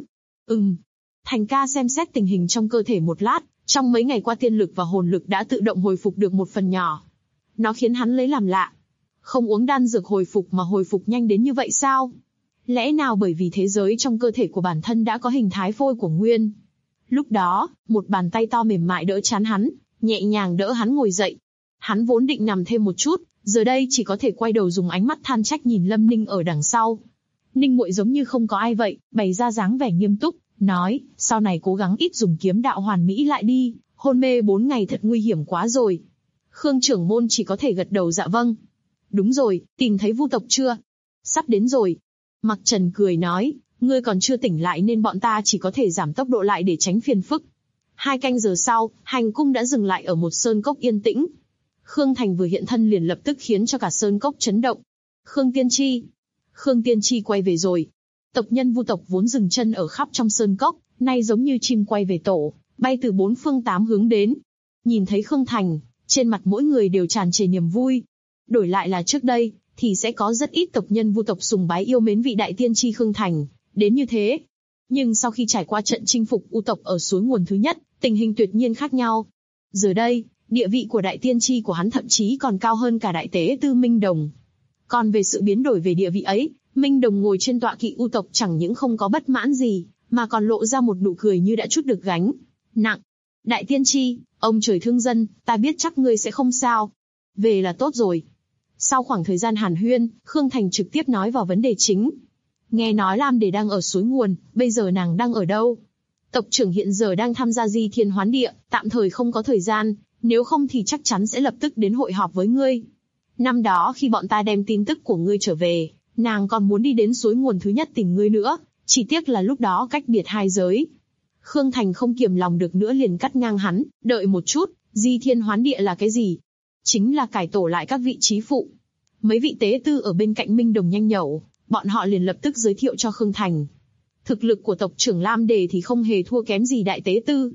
Thành ca xem xét tình hình trong cơ thể một lát, trong mấy ngày qua tiên lực và hồn lực đã tự động hồi phục được một phần nhỏ. Nó khiến hắn lấy làm lạ. Không uống đan dược hồi phục mà hồi phục nhanh đến như vậy sao? Lẽ nào bởi vì thế giới trong cơ thể của bản thân đã có hình thái phôi của nguyên? Lúc đó, một bàn tay to mềm mại đỡ trán hắn, nhẹ nhàng đỡ hắn ngồi dậy. Hắn vốn định nằm thêm một chút, giờ đây chỉ có thể quay đầu dùng ánh mắt than trách nhìn Lâm Ninh ở đằng sau. Ninh muội giống như không có ai vậy, bày ra dáng vẻ nghiêm túc, nói, sau này cố gắng ít dùng kiếm đạo hoàn mỹ lại đi, hôn mê 4 ngày thật nguy hiểm quá rồi. Khương trưởng môn chỉ có thể gật đầu dạ vâng. Đúng rồi, tìm thấy Vu tộc chưa? Sắp đến rồi. Mặc Trần cười nói, ngươi còn chưa tỉnh lại nên bọn ta chỉ có thể giảm tốc độ lại để tránh phiền phức. 2 canh giờ sau, hành cung đã dừng lại ở một sơn cốc yên tĩnh. Khương Thành vừa hiện thân liền lập tức khiến cho cả sơn cốc chấn động. Khương Tiên Tri quay về rồi. Tộc nhân Vu tộc vốn dừng chân ở khắp trong sơn cốc, nay giống như chim quay về tổ, bay từ 4 phương 8 hướng đến. Nhìn thấy Khương Thành, trên mặt mỗi người đều tràn trề niềm vui. Đổi lại là trước đây, thì sẽ có rất ít tộc nhân Vu tộc sùng bái yêu mến vị đại tiên tri Khương Thành, đến như thế. Nhưng sau khi trải qua trận chinh phục U tộc ở suối nguồn thứ nhất, tình hình tuyệt nhiên khác nhau. Giờ đây, địa vị của đại tiên tri của hắn thậm chí còn cao hơn cả đại tế tư Minh Đồng. Còn về sự biến đổi về địa vị ấy, Minh Đồng ngồi trên tọa kỵ U tộc chẳng những không có bất mãn gì, mà còn lộ ra một nụ cười như đã trút được gánh nặng. Đại tiên tri, ông trời thương dân, ta biết chắc ngươi sẽ không sao. Về là tốt rồi. Sau khoảng thời gian hàn huyên, Khương Thành trực tiếp nói vào vấn đề chính. Nghe nói Lam Đề đang ở suối nguồn, bây giờ nàng đang ở đâu? Tộc trưởng hiện giờ đang tham gia Di Thiên Hoán Địa, tạm thời không có thời gian, nếu không thì chắc chắn sẽ lập tức đến hội họp với ngươi. Năm đó khi bọn ta đem tin tức của ngươi trở về, nàng còn muốn đi đến suối nguồn thứ nhất tìm ngươi nữa, chỉ tiếc là lúc đó cách biệt hai giới. Khương Thành không kiềm lòng được nữa liền cắt ngang hắn, đợi một chút, Di Thiên Hoán Địa là cái gì? Chính là cải tổ lại các vị trí phụ. Mấy vị tế tư ở bên cạnh Minh Đồng nhanh nhẩu, bọn họ liền lập tức giới thiệu cho Khương Thành. Thực lực của tộc trưởng Lam Đề thì không hề thua kém gì đại tế tư.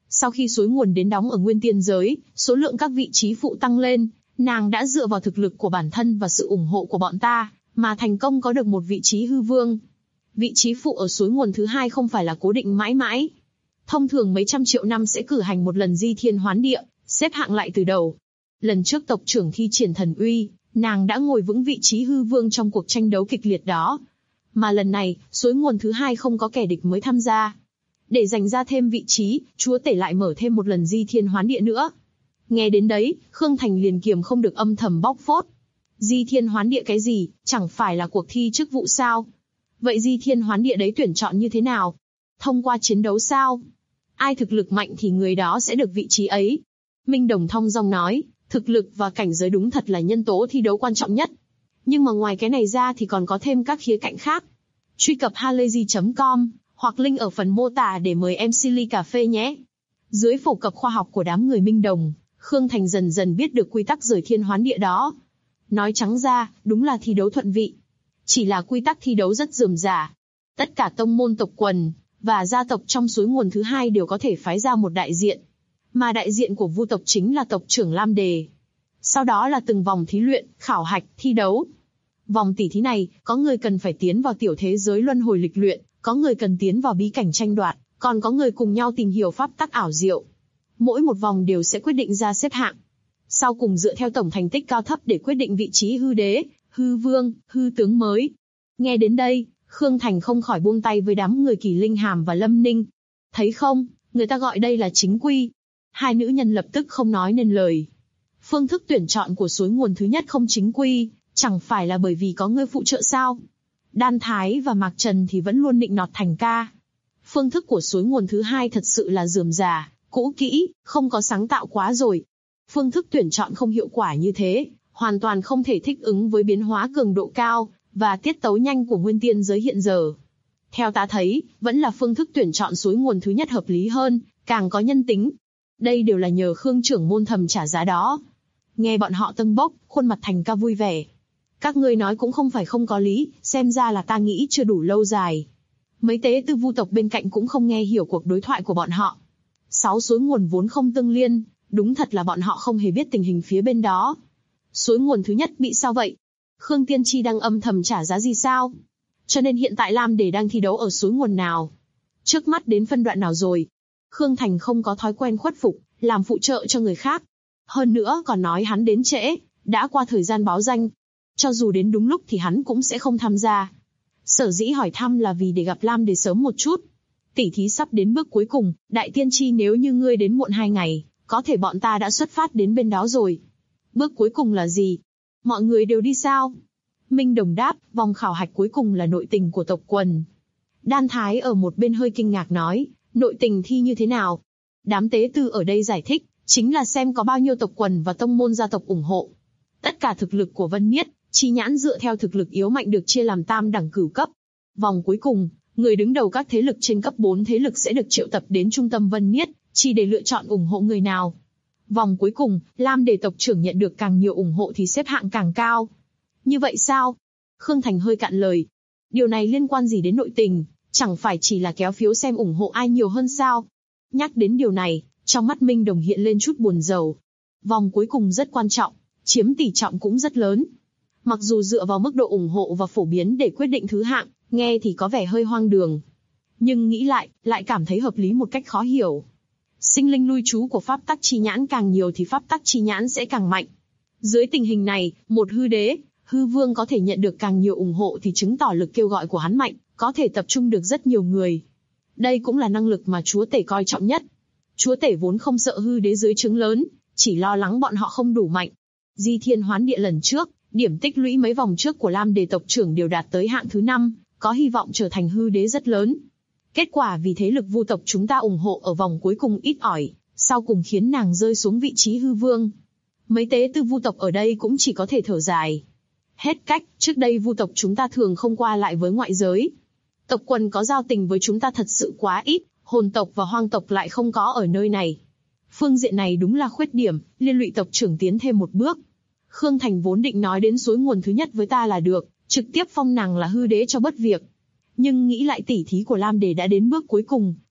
Sau khi suối nguồn đến đóng ở nguyên tiên giới, số lượng các vị trí phụ tăng lên, nàng đã dựa vào thực lực của bản thân và sự ủng hộ của bọn ta, mà thành công có được một vị trí hư vương. Vị trí phụ ở suối nguồn thứ hai không phải là cố định mãi mãi. Thông thường mấy trăm triệu năm sẽ cử hành một lần di thiên hoán địa, xếp hạng lại từ đầu. Lần trước tộc trưởng thi triển thần uy, nàng đã ngồi vững vị trí hư vương trong cuộc tranh đấu kịch liệt đó. Mà lần này, suối nguồn thứ hai không có kẻ địch mới tham gia. Để giành ra thêm vị trí, chúa tể lại mở thêm một lần di thiên hoán địa nữa. Nghe đến đấy, Khương Thành liền kiềm không được âm thầm bóc phốt. Di thiên hoán địa cái gì, chẳng phải là cuộc thi chức vụ sao? Vậy di thiên hoán địa đấy tuyển chọn như thế nào? Thông qua chiến đấu sao? Ai thực lực mạnh thì người đó sẽ được vị trí ấy. Minh Đồng thong dong nói, thực lực và cảnh giới đúng thật là nhân tố thi đấu quan trọng nhất. Nhưng mà ngoài cái này ra thì còn có thêm các khía cạnh khác. Truy cập halayzi.com hoặc link ở phần mô tả để mời MC ly cà phê nhé. Dưới phổ cập khoa học của đám người Minh Đồng, Khương Thành dần dần biết được quy tắc rời thiên hoán địa đó. Nói trắng ra, đúng là thi đấu thuận vị. Chỉ là quy tắc thi đấu rất rườm rà. Tất cả tông môn tộc quần và gia tộc trong suối nguồn thứ hai đều có thể phái ra một đại diện. Mà đại diện của Vu tộc chính là tộc trưởng Lam Đề. Sau đó là từng vòng thí luyện, khảo hạch, thi đấu. Vòng tỉ thí này, có người cần phải tiến vào tiểu thế giới luân hồi lịch luyện, có người cần tiến vào bí cảnh tranh đoạt, còn có người cùng nhau tìm hiểu pháp tắc ảo diệu. Mỗi một vòng đều sẽ quyết định ra xếp hạng. Sau cùng dựa theo tổng thành tích cao thấp để quyết định vị trí hư đế, hư vương, hư tướng mới. Nghe đến đây, Khương Thành không khỏi buông tay với đám người Kỳ Linh Hàm và Lâm Ninh. Thấy không, người ta gọi đây là chính quy. Hai nữ nhân lập tức không nói nên lời. Phương thức tuyển chọn của suối nguồn thứ nhất không chính quy, chẳng phải là bởi vì có người phụ trợ sao? Đan Thái và Mạc Trần thì vẫn luôn nịnh nọt Thành ca. Phương thức của suối nguồn thứ hai thật sự là rườm rà, cũ kỹ, không có sáng tạo quá rồi. Phương thức tuyển chọn không hiệu quả như thế, hoàn toàn không thể thích ứng với biến hóa cường độ cao và tiết tấu nhanh của nguyên tiên giới hiện giờ. Theo ta thấy, vẫn là phương thức tuyển chọn suối nguồn thứ nhất hợp lý hơn, càng có nhân tính. Đây đều là nhờ Khương trưởng môn thầm trả giá đó. Nghe bọn họ tâng bốc, khuôn mặt Thành ca vui vẻ. Các ngươi nói cũng không phải không có lý, xem ra là ta nghĩ chưa đủ lâu dài. Mấy tế tư Vu tộc bên cạnh cũng không nghe hiểu cuộc đối thoại của bọn họ. 6 suối nguồn vốn không tương liên, đúng thật là bọn họ không hề biết tình hình phía bên đó. Suối nguồn thứ nhất bị sao vậy? Khương Tiên Tri đang âm thầm trả giá gì sao? Cho nên hiện tại Lam Đề đang thi đấu ở suối nguồn nào? Trước mắt đến phân đoạn nào rồi? Khương Thành không có thói quen khuất phục, làm phụ trợ cho người khác. Hơn nữa còn nói hắn đến trễ, đã qua thời gian báo danh. Cho dù đến đúng lúc thì hắn cũng sẽ không tham gia. Sở dĩ hỏi thăm là vì để gặp Lam Đề sớm một chút. Tỉ thí sắp đến bước cuối cùng, Đại Tiên Tri nếu như ngươi đến muộn 2 ngày, có thể bọn ta đã xuất phát đến bên đó rồi. Bước cuối cùng là gì? Mọi người đều đi sao? Minh Đồng đáp, vòng khảo hạch cuối cùng là nội tình của tộc quần. Đan Thái ở một bên hơi kinh ngạc nói, nội tình thi như thế nào? Đám tế tư ở đây giải thích, chính là xem có bao nhiêu tộc quần và tông môn gia tộc ủng hộ. Tất cả thực lực của Vân Niết, Chi Nhãn dựa theo thực lực yếu mạnh được chia làm tam đẳng cửu cấp. Vòng cuối cùng, người đứng đầu các thế lực trên cấp 4 thế lực sẽ được triệu tập đến trung tâm Vân Niết, chỉ để lựa chọn ủng hộ người nào. Vòng cuối cùng, Lam Đề tộc trưởng nhận được càng nhiều ủng hộ thì xếp hạng càng cao. Như vậy sao? Khương Thành hơi cạn lời. Điều này liên quan gì đến nội tình, chẳng phải chỉ là kéo phiếu xem ủng hộ ai nhiều hơn sao? Nhắc đến điều này, trong mắt Minh Đồng hiện lên chút buồn rầu. Vòng cuối cùng rất quan trọng, chiếm tỷ trọng cũng rất lớn. Mặc dù dựa vào mức độ ủng hộ và phổ biến để quyết định thứ hạng, nghe thì có vẻ hơi hoang đường. Nhưng nghĩ lại cảm thấy hợp lý một cách khó hiểu. Sinh linh lui trú của pháp tắc chi nhãn càng nhiều thì pháp tắc chi nhãn sẽ càng mạnh. Dưới tình hình này, một hư đế, hư vương có thể nhận được càng nhiều ủng hộ thì chứng tỏ lực kêu gọi của hắn mạnh, có thể tập trung được rất nhiều người. Đây cũng là năng lực mà chúa tể coi trọng nhất. Chúa tể vốn không sợ hư đế dưới trướng lớn, chỉ lo lắng bọn họ không đủ mạnh. Di thiên hoán địa lần trước, điểm tích lũy mấy vòng trước của Lam Đề tộc trưởng đều đạt tới hạng thứ 5, có hy vọng trở thành hư đế rất lớn. Kết quả vì thế lực Vu tộc chúng ta ủng hộ ở vòng cuối cùng ít ỏi, sau cùng khiến nàng rơi xuống vị trí hư vương. Mấy tế tư Vu tộc ở đây cũng chỉ có thể thở dài. Hết cách, trước đây Vu tộc chúng ta thường không qua lại với ngoại giới. Tộc quần có giao tình với chúng ta thật sự quá ít, hồn tộc và hoang tộc lại không có ở nơi này. Phương diện này đúng là khuyết điểm, liên lụy tộc trưởng tiến thêm một bước. Khương Thành vốn định nói đến suối nguồn thứ nhất với ta là được, trực tiếp phong nàng là hư đế cho bất việc. Nhưng nghĩ lại tỉ thí của Lam Đề đã đến bước cuối cùng,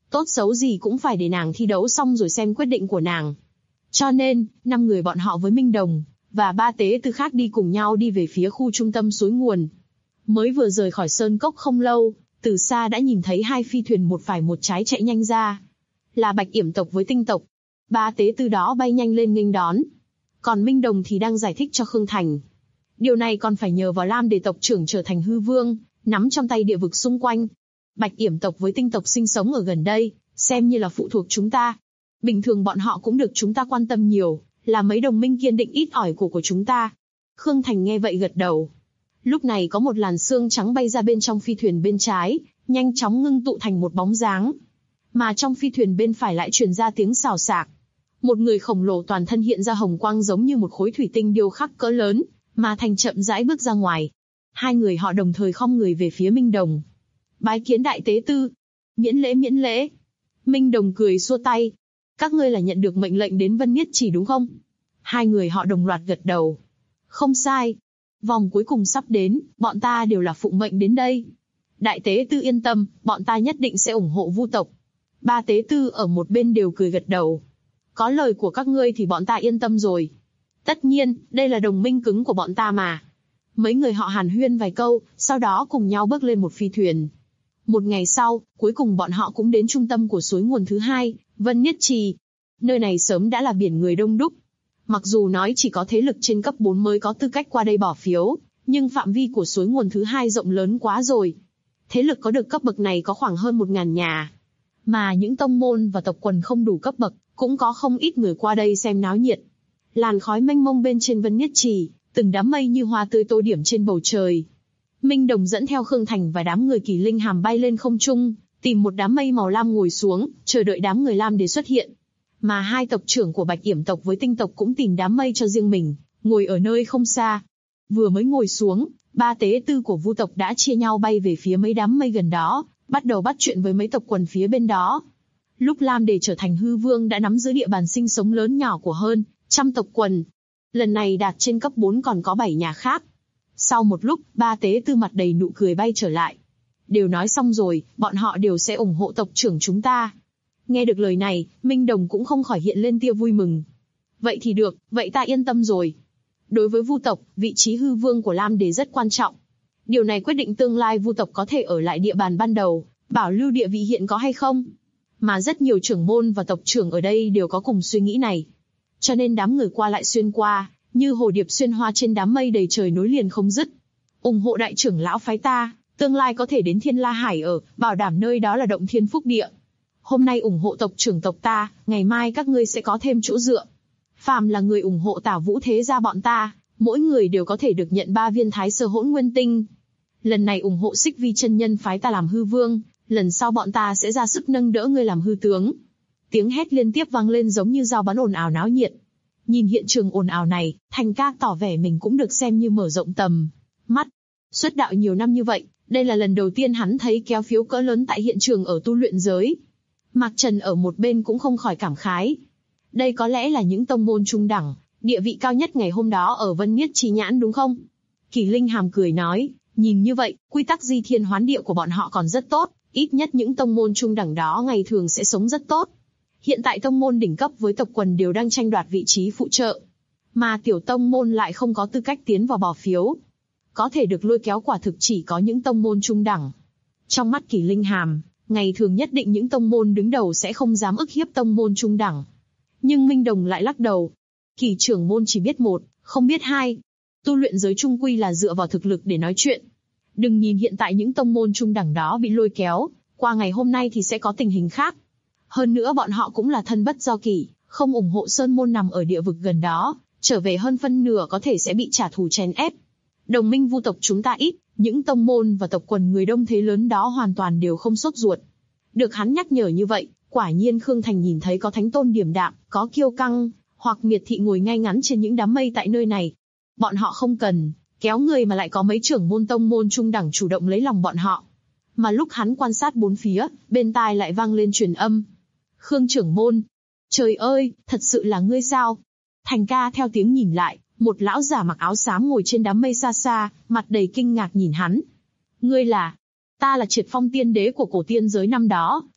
Tốt xấu gì cũng phải để nàng thi đấu xong rồi xem quyết định của nàng. Cho nên, 5 người bọn họ với Minh Đồng và 3 tế tư khác đi cùng nhau đi về phía khu trung tâm suối nguồn. Mới vừa rời khỏi sơn cốc không lâu, từ xa đã nhìn thấy 2 phi thuyền một phải một trái chạy nhanh ra. Là Bạch Yểm tộc với Tinh tộc. 3 tế tư đó bay nhanh lên nghênh đón. Còn Minh Đồng thì đang giải thích cho Khương Thành. Điều này còn phải nhờ vào Lam Đề tộc trưởng trở thành hư vương, nắm trong tay địa vực xung quanh. Bạch Yểm tộc với Tinh tộc sinh sống ở gần đây, xem như là phụ thuộc chúng ta. Bình thường bọn họ cũng được chúng ta quan tâm nhiều, là mấy đồng minh kiên định ít ỏi của chúng ta. Khương Thành nghe vậy gật đầu. Lúc này có một làn sương trắng bay ra bên trong phi thuyền bên trái, nhanh chóng ngưng tụ thành một bóng dáng. Mà trong phi thuyền bên phải lại truyền ra tiếng xào xạc. Một người khổng lồ toàn thân hiện ra hồng quang giống như một khối thủy tinh điêu khắc cỡ lớn, mà Thành chậm rãi bước ra ngoài. 2 người họ đồng thời khom người về phía Minh Đồng. Bái kiến đại tế tư. Miễn lễ miễn lễ. Minh Đồng cười xua tay. Các ngươi là nhận được mệnh lệnh đến Vân Niết Chỉ đúng không? 2 người họ đồng loạt gật đầu. Không sai. Vòng cuối cùng sắp đến, bọn ta đều là phụng mệnh đến đây. Đại tế tư yên tâm, bọn ta nhất định sẽ ủng hộ Vu tộc. 3 tế tư ở một bên đều cười gật đầu. Có lời của các ngươi thì bọn ta yên tâm rồi. Tất nhiên, đây là đồng minh cứng của bọn ta mà. Mấy người họ hàn huyên vài câu, sau đó cùng nhau bước lên một phi thuyền. Một ngày sau, cuối cùng bọn họ cũng đến trung tâm của suối nguồn thứ 2, Vân Niết Trì. Nơi này sớm đã là biển người đông đúc. Mặc dù nói chỉ có thế lực trên cấp 4 mới có tư cách qua đây bỏ phiếu, nhưng phạm vi của suối nguồn thứ 2 rộng lớn quá rồi. Thế lực có được cấp bậc này có khoảng hơn 1000 nhà. Mà những tông môn và tộc quần không đủ cấp bậc, cũng có không ít người qua đây xem náo nhiệt. Làn khói mênh mông bên trên Vân Niết Trì, từng đám mây như hoa tươi tô điểm trên bầu trời. Minh Đồng dẫn theo Khương Thành và đám người Kỳ Linh Hàm bay lên không trung, tìm một đám mây màu lam ngồi xuống, chờ đợi đám người Lam Đế xuất hiện. Mà 2 tộc trưởng của Bạch Yểm tộc với Tinh tộc cũng tìm đám mây cho riêng mình, ngồi ở nơi không xa. Vừa mới ngồi xuống, 3 tế tư của Vu tộc đã chia nhau bay về phía mấy đám mây gần đó, bắt đầu bắt chuyện với mấy tộc quần phía bên đó. Lúc Lam Đề trở thành hư vương đã nắm giữ địa bàn sinh sống lớn nhỏ của hơn 100 tộc quần. Lần này đạt trên cấp 4 còn có 7 nhà khác. Sau một lúc, 3 tế tư mặt đầy nụ cười bay trở lại. Đều nói xong rồi, bọn họ đều sẽ ủng hộ tộc trưởng chúng ta. Nghe được lời này, Minh Đồng cũng không khỏi hiện lên tia vui mừng. Vậy thì được, vậy ta yên tâm rồi. Đối với Vu tộc, vị trí hư vương của Lam Đế rất quan trọng. Điều này quyết định tương lai Vu tộc có thể ở lại địa bàn ban đầu, bảo lưu địa vị hiện có hay không. Mà rất nhiều trưởng môn và tộc trưởng ở đây đều có cùng suy nghĩ này. Cho nên đám người qua lại xuyên qua, như hồ điệp xuyên hoa trên đám mây đầy trời nối liền không dứt. Ủng hộ đại trưởng lão phái ta, tương lai có thể đến Thiên La Hải ở, bảo đảm nơi đó là động thiên phúc địa. Hôm nay ủng hộ tộc trưởng tộc ta, ngày mai các ngươi sẽ có thêm chỗ dựa. Phàm là người ủng hộ Tả Vũ Thế gia bọn ta, mỗi người đều có thể được nhận 3 viên Thái Sơ Hỗn Nguyên Tinh. Lần này ủng hộ Xích Vi chân nhân phái ta làm hư vương, lần sau bọn ta sẽ ra sức nâng đỡ ngươi làm hư tướng. Tiếng hét liên tiếp vang lên giống như dao bắn ồn ào náo nhiệt. Nhìn hiện trường ồn ào này, Thành ca tỏ vẻ mình cũng được xem như mở rộng tầm mắt. Xuất đạo nhiều năm như vậy, đây là lần đầu tiên hắn thấy kéo phiếu cỡ lớn tại hiện trường ở tu luyện giới. Mạc Trần ở một bên cũng không khỏi cảm khái. Đây có lẽ là những tông môn trung đẳng, địa vị cao nhất ngày hôm đó ở Vân Niết Trì nhãn đúng không? Kỳ Linh Hàm cười nói, nhìn như vậy, quy tắc di thiên hoán địa của bọn họ còn rất tốt, ít nhất những tông môn trung đẳng đó ngày thường sẽ sống rất tốt. Hiện tại tông môn đỉnh cấp với tộc quần đều đang tranh đoạt vị trí phụ trợ, mà tiểu tông môn lại không có tư cách tiến vào bỏ phiếu. Có thể được lôi kéo quả thực chỉ có những tông môn trung đẳng. Trong mắt Kỳ Linh Hàm, ngày thường nhất định những tông môn đứng đầu sẽ không dám ức hiếp tông môn trung đẳng. Nhưng Minh Đồng lại lắc đầu. Kỳ trưởng môn chỉ biết 1, không biết 2. Tu luyện giới trung quy là dựa vào thực lực để nói chuyện. Đừng nhìn hiện tại những tông môn trung đẳng đó bị lôi kéo, qua ngày hôm nay thì sẽ có tình hình khác. Hơn nữa bọn họ cũng là thân bất do kỷ, không ủng hộ sơn môn nằm ở địa vực gần đó, trở về hơn phân nửa có thể sẽ bị trả thù chèn ép. Đồng minh Vu tộc chúng ta ít, những tông môn và tộc quần người đông thế lớn đó hoàn toàn đều không sốt ruột. Được hắn nhắc nhở như vậy, quả nhiên Khương Thành nhìn thấy có thánh tôn điềm đạm, có kiêu căng, hoặc miệt thị ngồi ngay ngắn trên những đám mây tại nơi này. Bọn họ không cần kéo người mà lại có mấy trưởng môn tông môn trung đẳng chủ động lấy lòng bọn họ. Mà lúc hắn quan sát bốn phía, bên tai lại vang lên truyền âm. Khương trưởng môn. Trời ơi, thật sự là ngươi sao? Thành ca theo tiếng nhìn lại, một lão giả mặc áo xám ngồi trên đám mây xa xa, mặt đầy kinh ngạc nhìn hắn. Ngươi là? Ta là Triệt Phong tiên đế của cổ tiên giới năm đó,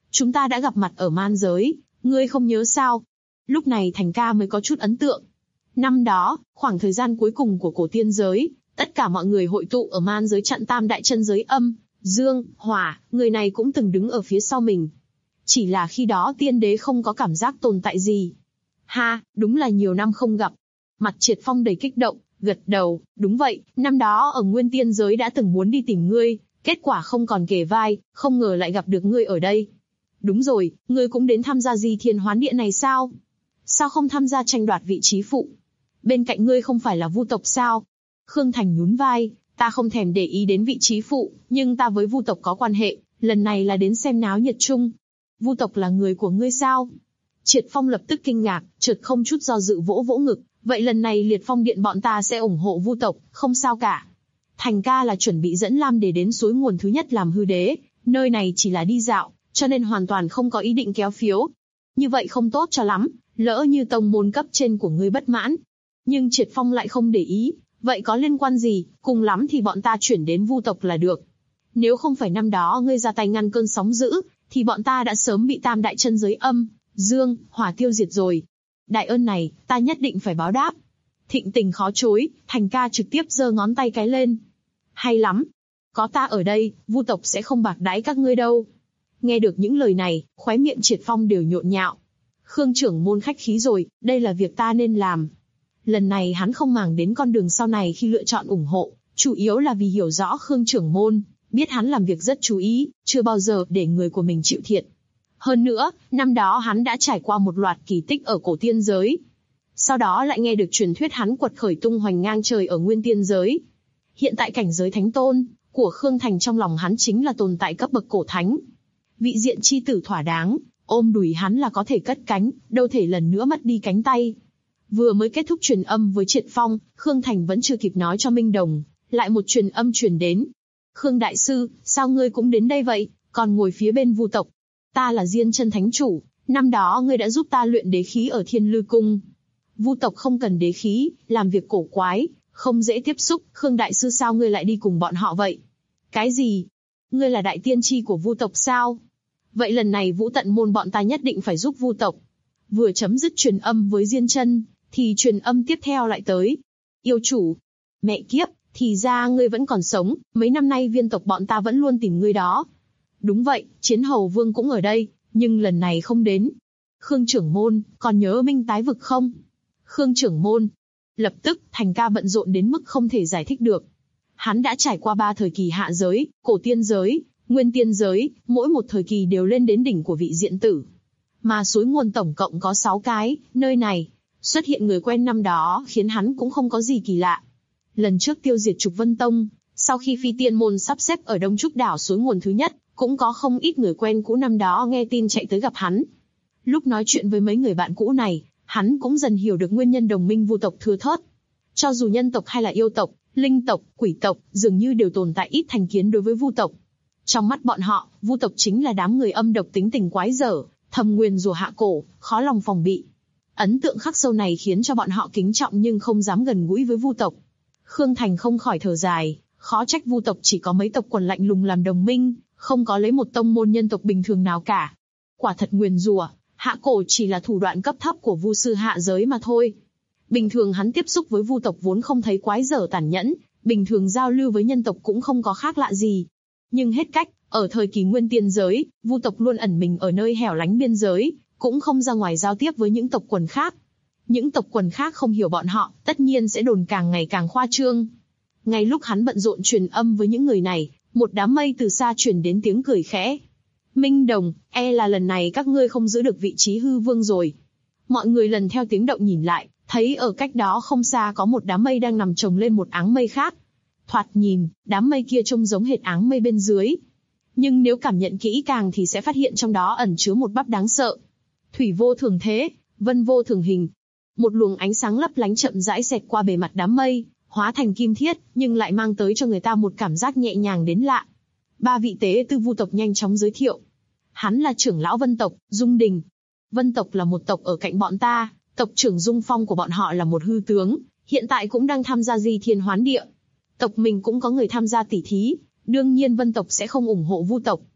Chúng ta đã gặp mặt ở man giới, ngươi không nhớ sao? Lúc này Thành ca mới có chút ấn tượng. Năm đó, khoảng thời gian cuối cùng của cổ tiên giới, tất cả mọi người hội tụ ở man giới chặn tam đại chân giới âm, dương, hỏa, người này cũng từng đứng ở phía sau mình. Chỉ là khi đó tiên đế không có cảm giác tồn tại gì. Ha, đúng là nhiều năm không gặp. Mặt Triệt Phong đầy kích động, gật đầu, đúng vậy, năm đó ở nguyên tiên giới đã từng muốn đi tìm ngươi, kết quả không còn kề vai, không ngờ lại gặp được ngươi ở đây. Đúng rồi, ngươi cũng đến tham gia Di Thiên Hoán Địa này sao? Sao không tham gia tranh đoạt vị trí phụ? Bên cạnh ngươi không phải là Vu tộc sao? Khương Thành nhún vai, ta không thèm để ý đến vị trí phụ, nhưng ta với Vu tộc có quan hệ, lần này là đến xem náo nhiệt chung. Vu tộc là người của ngươi sao? Triệt Phong lập tức kinh ngạc, chợt không chút do dự vỗ vỗ ngực, vậy lần này Liệt Phong Điện bọn ta sẽ ủng hộ Vu tộc, không sao cả. Thành ca là chuẩn bị dẫn Lam Đề đến suối nguồn thứ nhất làm hư đế, nơi này chỉ là đi dạo, cho nên hoàn toàn không có ý định kéo phiếu. Như vậy không tốt cho lắm, lỡ như tông môn cấp trên của ngươi bất mãn. Nhưng Triệt Phong lại không để ý, vậy có liên quan gì, cùng lắm thì bọn ta chuyển đến Vu tộc là được. Nếu không phải năm đó ngươi ra tay ngăn cơn sóng dữ, thì bọn ta đã sớm bị tam đại chân giới âm, dương, hỏa tiêu diệt rồi. Đại ơn này, ta nhất định phải báo đáp. Thịnh tình khó chối, Thành ca trực tiếp giơ ngón tay cái lên. Hay lắm. Có ta ở đây, Vu tộc sẽ không bạc đãi các ngươi đâu. Nghe được những lời này, khóe miệng Triệt Phong đều nhộn nhạo. Khương trưởng môn khách khí rồi, đây là việc ta nên làm. Lần này hắn không màng đến con đường sau này khi lựa chọn ủng hộ, chủ yếu là vì hiểu rõ Khương trưởng môn, biết hắn làm việc rất chú ý, chưa bao giờ để người của mình chịu thiệt. Hơn nữa, năm đó hắn đã trải qua một loạt kỳ tích ở cổ tiên giới. Sau đó lại nghe được truyền thuyết hắn quật khởi tung hoành ngang trời ở nguyên tiên giới. Hiện tại cảnh giới thánh tôn của Khương Thành trong lòng hắn chính là tồn tại cấp bậc cổ thánh. Vị diện chi tử thỏa đáng, ôm đùi hắn là có thể cất cánh, đâu thể lần nữa mất đi cánh tay. Vừa mới kết thúc truyền âm với Triệt Phong, Khương Thành vẫn chưa kịp nói cho Minh Đồng, lại một truyền âm truyền đến. Khương đại sư, sao ngươi cũng đến đây vậy, còn ngồi phía bên Vu tộc? Ta là Diên Chân Thánh Chủ, năm đó ngươi đã giúp ta luyện đế khí ở Thiên Lư Cung. Vu tộc không cần đế khí, làm việc cổ quái, không dễ tiếp xúc, Khương đại sư sao ngươi lại đi cùng bọn họ vậy? Cái gì? Ngươi là đại tiên tri của Vu tộc sao? Vậy lần này Vũ Tận môn bọn ta nhất định phải giúp Vu tộc. Vừa chấm dứt truyền âm với Diên Chân, thì truyền âm tiếp theo lại tới. Yêu chủ, mẹ kiếp, thì ra ngươi vẫn còn sống, mấy năm nay viên tộc bọn ta vẫn luôn tìm ngươi đó. Đúng vậy, Chiến Hầu Vương cũng ở đây, nhưng lần này không đến. Khương trưởng môn, còn nhớ Minh Tái Vực không? Khương trưởng môn. Lập tức, Thành ca bận rộn đến mức không thể giải thích được. Hắn đã trải qua 3 thời kỳ hạ giới, cổ tiên giới, nguyên tiên giới, mỗi một thời kỳ đều lên đến đỉnh của vị diện tử. Mà suối nguồn tổng cộng có 6 cái, nơi này, xuất hiện người quen năm đó khiến hắn cũng không có gì kỳ lạ. Lần trước tiêu diệt Trục Vân Tông, sau khi Phi Tiên môn sắp xếp ở Đông Trúc đảo suối nguồn thứ nhất, cũng có không ít người quen cũ năm đó nghe tin chạy tới gặp hắn. Lúc nói chuyện với mấy người bạn cũ này, hắn cũng dần hiểu được nguyên nhân đồng minh Vu tộc thưa thớt. Cho dù nhân tộc hay là yêu tộc, linh tộc, quỷ tộc, dường như đều tồn tại ít thành kiến đối với Vu tộc. Trong mắt bọn họ, Vu tộc chính là đám người âm độc tính tình quái dở, thầm nguyền rủa hạ cổ, khó lòng phòng bị. Ấn tượng khắc sâu này khiến cho bọn họ kính trọng nhưng không dám gần gũi với Vu tộc. Khương Thành không khỏi thở dài, khó trách Vu tộc chỉ có mấy tộc quần lạnh lùng làm đồng minh, không có lấy một tông môn nhân tộc bình thường nào cả. Quả thật nguyền rủa, hạ cổ chỉ là thủ đoạn cấp thấp của Vu sư hạ giới mà thôi. Bình thường hắn tiếp xúc với Vu tộc vốn không thấy quái dở tàn nhẫn, bình thường giao lưu với nhân tộc cũng không có khác lạ gì. Nhưng hết cách, ở thời kỳ nguyên tiên giới, Vu tộc luôn ẩn mình ở nơi hẻo lánh biên giới, cũng không ra ngoài giao tiếp với những tộc quần khác. Những tộc quần khác không hiểu bọn họ, tất nhiên sẽ đồn càng ngày càng khoa trương. Ngay lúc hắn bận rộn truyền âm với những người này, một đám mây từ xa truyền đến tiếng cười khẽ. Minh Đồng, e là lần này các ngươi không giữ được vị trí hư vương rồi. Mọi người lần theo tiếng động nhìn lại, thấy ở cách đó không xa có một đám mây đang nằm chồng lên một áng mây khác. Thoạt nhìn, đám mây kia trông giống hệt áng mây bên dưới. Nhưng nếu cảm nhận kỹ càng thì sẽ phát hiện trong đó ẩn chứa một bắp đáng sợ. Thủy vô thường thế, vân vô thường hình. Một luồng ánh sáng lấp lánh chậm rãi xẹt qua bề mặt đám mây, hóa thành kim thiết, nhưng lại mang tới cho người ta một cảm giác nhẹ nhàng đến lạ. 3 vị tế tư Vu tộc nhanh chóng giới thiệu. Hắn là trưởng lão Vân tộc, Dung Đình. Vân tộc là một tộc ở cạnh bọn ta, tộc trưởng Dung Phong của bọn họ là một hư tướng, hiện tại cũng đang tham gia Di Thiên Hoán Địa. Tộc mình cũng có người tham gia tỷ thí, đương nhiên Vân tộc sẽ không ủng hộ Vu tộc.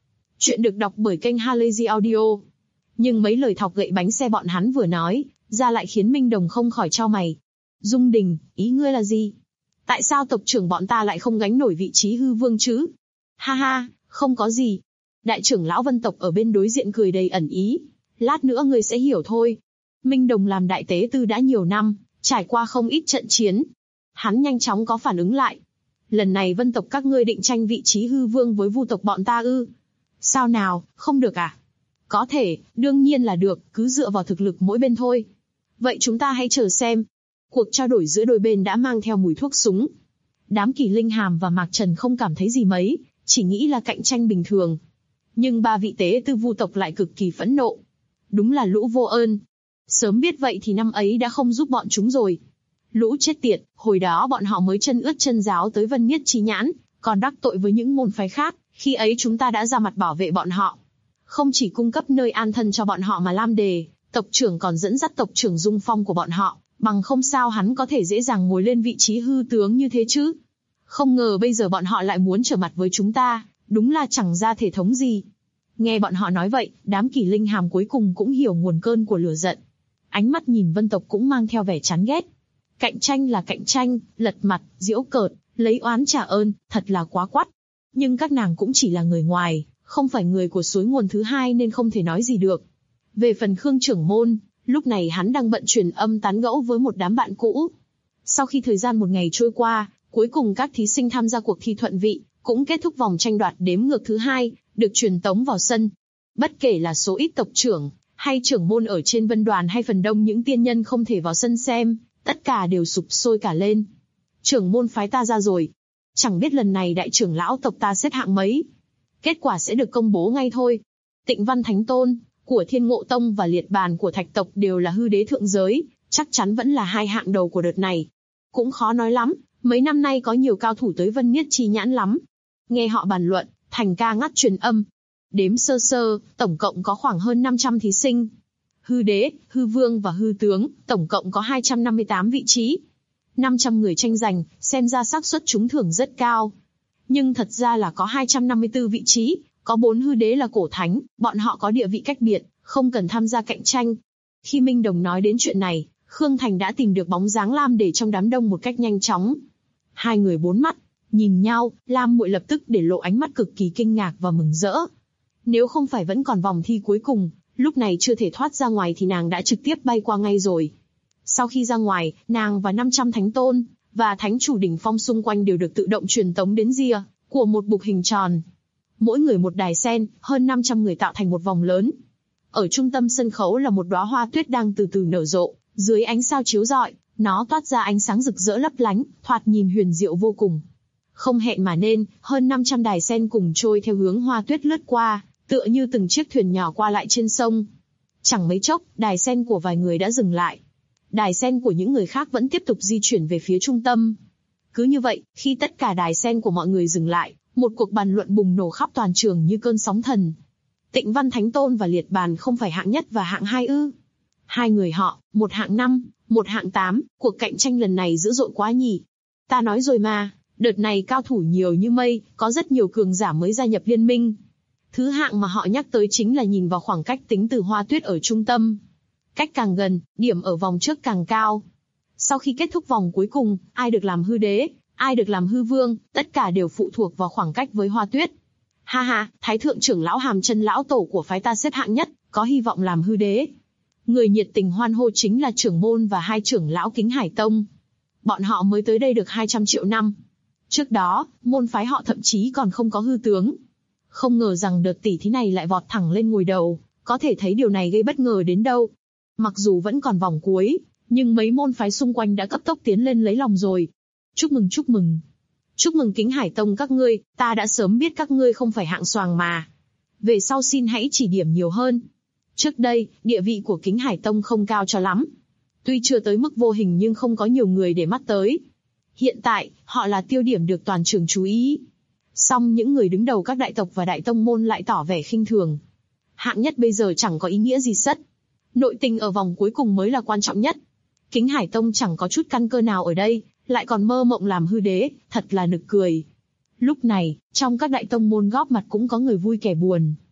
Chuyện được đọc bởi kênh Halazy Audio. Nhưng mấy lời thọc gậy bánh xe bọn hắn vừa nói, ra lại khiến Minh Đồng không khỏi chau mày. Dung Đình, ý ngươi là gì? Tại sao tộc trưởng bọn ta lại không gánh nổi vị trí hư vương chứ? Ha ha, không có gì. Đại trưởng lão Vân tộc ở bên đối diện cười đầy ẩn ý. Lát nữa ngươi sẽ hiểu thôi. Minh Đồng làm đại tế tư đã nhiều năm, trải qua không ít trận chiến. Hắn nhanh chóng có phản ứng lại. Lần này Vân tộc các ngươi định tranh vị trí hư vương với Vu tộc bọn ta ư? Sao nào, không được à? Có thể, đương nhiên là được, cứ dựa vào thực lực mỗi bên thôi. Vậy chúng ta hãy chờ xem. Cuộc trao đổi giữa đôi bên đã mang theo mùi thuốc súng. Đám Kỳ Linh Hàm và Mạc Trần không cảm thấy gì mấy, chỉ nghĩ là cạnh tranh bình thường. Nhưng ba vị tế tư Vu tộc lại cực kỳ phẫn nộ. Đúng là lũ vô ơn. Sớm biết vậy thì năm ấy đã không giúp bọn chúng rồi. Lũ chết tiệt, hồi đó bọn họ mới chân ướt chân ráo tới Vân Niết Chí Nhãn, còn đắc tội với những môn phái khác, khi ấy chúng ta đã ra mặt bảo vệ bọn họ. Không chỉ cung cấp nơi an thân cho bọn họ mà Lam Đề, tộc trưởng còn dẫn dắt tộc trưởng Dung Phong của bọn họ, bằng không sao hắn có thể dễ dàng ngồi lên vị trí hư tướng như thế chứ. Không ngờ bây giờ bọn họ lại muốn trở mặt với chúng ta, đúng là chẳng ra thể thống gì. Nghe bọn họ nói vậy, đám Kỳ Linh Hàm cuối cùng cũng hiểu nguồn cơn của lửa giận. Ánh mắt nhìn Vân tộc cũng mang theo vẻ chán ghét. Cạnh tranh là cạnh tranh, lật mặt, giễu cợt, lấy oán trả ơn, thật là quá quắt. Nhưng các nàng cũng chỉ là người ngoài, không phải người của suối nguồn thứ hai nên không thể nói gì được. Về phần Khương trưởng môn, lúc này hắn đang bận truyền âm tán gẫu với một đám bạn cũ. Sau khi thời gian một ngày trôi qua, cuối cùng các thí sinh tham gia cuộc thi thuận vị, cũng kết thúc vòng tranh đoạt đếm ngược thứ hai, được truyền tống vào sân. Bất kể là số ít tộc trưởng, hay trưởng môn ở trên vân đoàn hay phần đông những tiên nhân không thể vào sân xem, tất cả đều sục sôi cả lên. Trưởng môn phái ta ra rồi. Chẳng biết lần này đại trưởng lão tộc ta xếp hạng mấy. Kết quả sẽ được công bố ngay thôi. Tịnh Văn Thánh Tôn, của Thiên Ngộ Tông và Liệt Bàn của Thạch tộc đều là hư đế thượng giới, chắc chắn vẫn là hai hạng đầu của đợt này. Cũng khó nói lắm, mấy năm nay có nhiều cao thủ tới Vân Niết Chí Nhãn lắm. Nghe họ bàn luận, Thành ca ngắt truyền âm. Đếm sơ sơ, tổng cộng có khoảng hơn 500 thí sinh. Hư đế, hư vương và hư tướng, tổng cộng có 258 vị trí. 500 người tranh giành, xem ra xác suất trúng thưởng rất cao. Nhưng thật ra là có 254 vị trí, có 4 hư đế là cổ thánh, bọn họ có địa vị cách biệt, không cần tham gia cạnh tranh. Khi Minh Đồng nói đến chuyện này, Khương Thành đã tìm được bóng dáng Lam Đề trong đám đông một cách nhanh chóng. Hai người bốn mắt, nhìn nhau, Lam muội lập tức để lộ ánh mắt cực kỳ kinh ngạc và mừng rỡ. Nếu không phải vẫn còn vòng thi cuối cùng, lúc này chưa thể thoát ra ngoài thì nàng đã trực tiếp bay qua ngay rồi. Sau khi ra ngoài, nàng và 500 thánh tôn, và thánh chủ đỉnh phong xung quanh đều được tự động truyền tống đến rìa, của một bục hình tròn. Mỗi người một đài sen, hơn 500 người tạo thành một vòng lớn. Ở trung tâm sân khấu là một đóa hoa tuyết đang từ từ nở rộ, dưới ánh sao chiếu rọi, nó toát ra ánh sáng rực rỡ lấp lánh, thoạt nhìn huyền diệu vô cùng. Không hẹn mà nên, hơn 500 đài sen cùng trôi theo hướng hoa tuyết lướt qua, tựa như từng chiếc thuyền nhỏ qua lại trên sông. Chẳng mấy chốc, đài sen của vài người đã dừng lại. Đài sen của những người khác vẫn tiếp tục di chuyển về phía trung tâm. Cứ như vậy, khi tất cả đài sen của mọi người dừng lại, một cuộc bàn luận bùng nổ khắp toàn trường như cơn sóng thần. Tịnh Văn Thánh Tôn và Liệt Bàn không phải hạng nhất và hạng hai ư? Hai người họ, một hạng 5, một hạng 8, cuộc cạnh tranh lần này dữ dội quá nhỉ. Ta nói rồi mà, đợt này cao thủ nhiều như mây, có rất nhiều cường giả mới gia nhập liên minh. Thứ hạng mà họ nhắc tới chính là nhìn vào khoảng cách tính từ hoa tuyết ở trung tâm. Cách càng gần, điểm ở vòng trước càng cao. Sau khi kết thúc vòng cuối cùng, ai được làm hư đế, ai được làm hư vương, tất cả đều phụ thuộc vào khoảng cách với hoa tuyết. Ha ha, Thái thượng trưởng lão Hàm Chân lão tổ của phái ta xếp hạng nhất, có hy vọng làm hư đế. Người nhiệt tình hoan hô chính là trưởng môn và hai trưởng lão Kính Hải Tông. Bọn họ mới tới đây được 200 triệu năm. Trước đó, môn phái họ thậm chí còn không có hư tướng. Không ngờ rằng đợt tỷ thí này lại vọt thẳng lên ngôi đầu, có thể thấy điều này gây bất ngờ đến đâu. Mặc dù vẫn còn vòng cuối, nhưng mấy môn phái xung quanh đã cấp tốc tiến lên lấy lòng rồi. Chúc mừng chúc mừng. Chúc mừng Kính Hải Tông các ngươi, ta đã sớm biết các ngươi không phải hạng xoàng mà. Về sau xin hãy chỉ điểm nhiều hơn. Trước đây, địa vị của Kính Hải Tông không cao cho lắm. Tuy chưa tới mức vô hình nhưng không có nhiều người để mắt tới. Hiện tại, họ là tiêu điểm được toàn trường chú ý. Song những người đứng đầu các đại tộc và đại tông môn lại tỏ vẻ khinh thường. Hạng nhất bây giờ chẳng có ý nghĩa gì sất. Nội tình ở vòng cuối cùng mới là quan trọng nhất. Kính Hải Tông chẳng có chút căn cơ nào ở đây, lại còn mơ mộng làm hư đế, thật là nực cười. Lúc này, trong các đại tông môn góp mặt cũng có người vui kẻ buồn.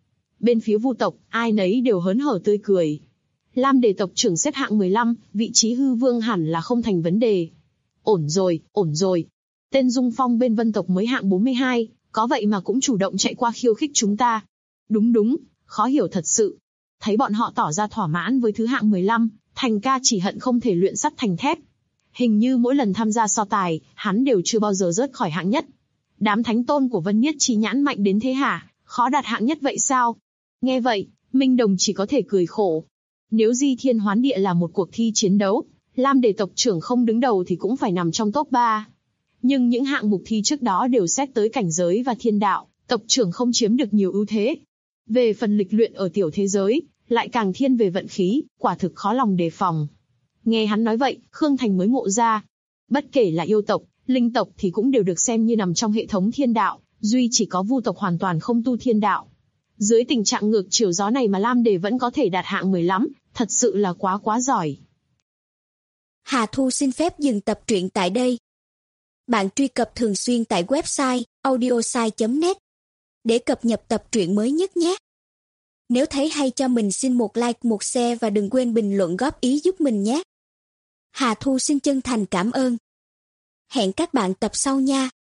Bên phía Vu tộc, ai nấy đều hớn hở tươi cười. Lam Đề tộc trưởng xếp hạng 15, vị trí hư vương hẳn là không thành vấn đề. Ổn rồi, ổn rồi. Tên Dung Phong bên Vân tộc mới hạng 42, có vậy mà cũng chủ động chạy qua khiêu khích chúng ta. Đúng đúng, khó hiểu thật sự. Thấy bọn họ tỏ ra thỏa mãn với thứ hạng 15, Thành ca chỉ hận không thể luyện sắt thành thép. Hình như mỗi lần tham gia so tài, hắn đều chưa bao giờ rớt khỏi hạng nhất. Đám thánh tôn của Vân Niết Chi Nhãn mạnh đến thế hả? Khó đạt hạng nhất vậy sao? Nghe vậy, Minh Đồng chỉ có thể cười khổ. Nếu Di Thiên Hoán Địa là một cuộc thi chiến đấu, Lam Đề tộc trưởng không đứng đầu thì cũng phải nằm trong top 3. Nhưng những hạng mục thi trước đó đều xét tới cảnh giới và thiên đạo, tộc trưởng không chiếm được nhiều ưu thế. Về phần lịch luyện ở tiểu thế giới, lại càng thiên về vận khí, quả thực khó lòng đề phòng. Nghe hắn nói vậy, Khương Thành mới ngộ ra. Bất kể là yêu tộc, linh tộc thì cũng đều được xem như nằm trong hệ thống thiên đạo, duy chỉ có Vu tộc hoàn toàn không tu thiên đạo. Dưới tình trạng ngược chiều gió này mà Lam Đề vẫn có thể đạt hạng 15, thật sự là quá giỏi. Hà Thu xin phép dừng tập truyện tại đây. Bạn truy cập thường xuyên tại website audiosai.net để cập nhật tập truyện mới nhất nhé. Nếu thấy hay cho mình xin một like, một share và đừng quên bình luận góp ý giúp mình nhé. Hà Thu xin chân thành cảm ơn. Hẹn các bạn tập sau nha.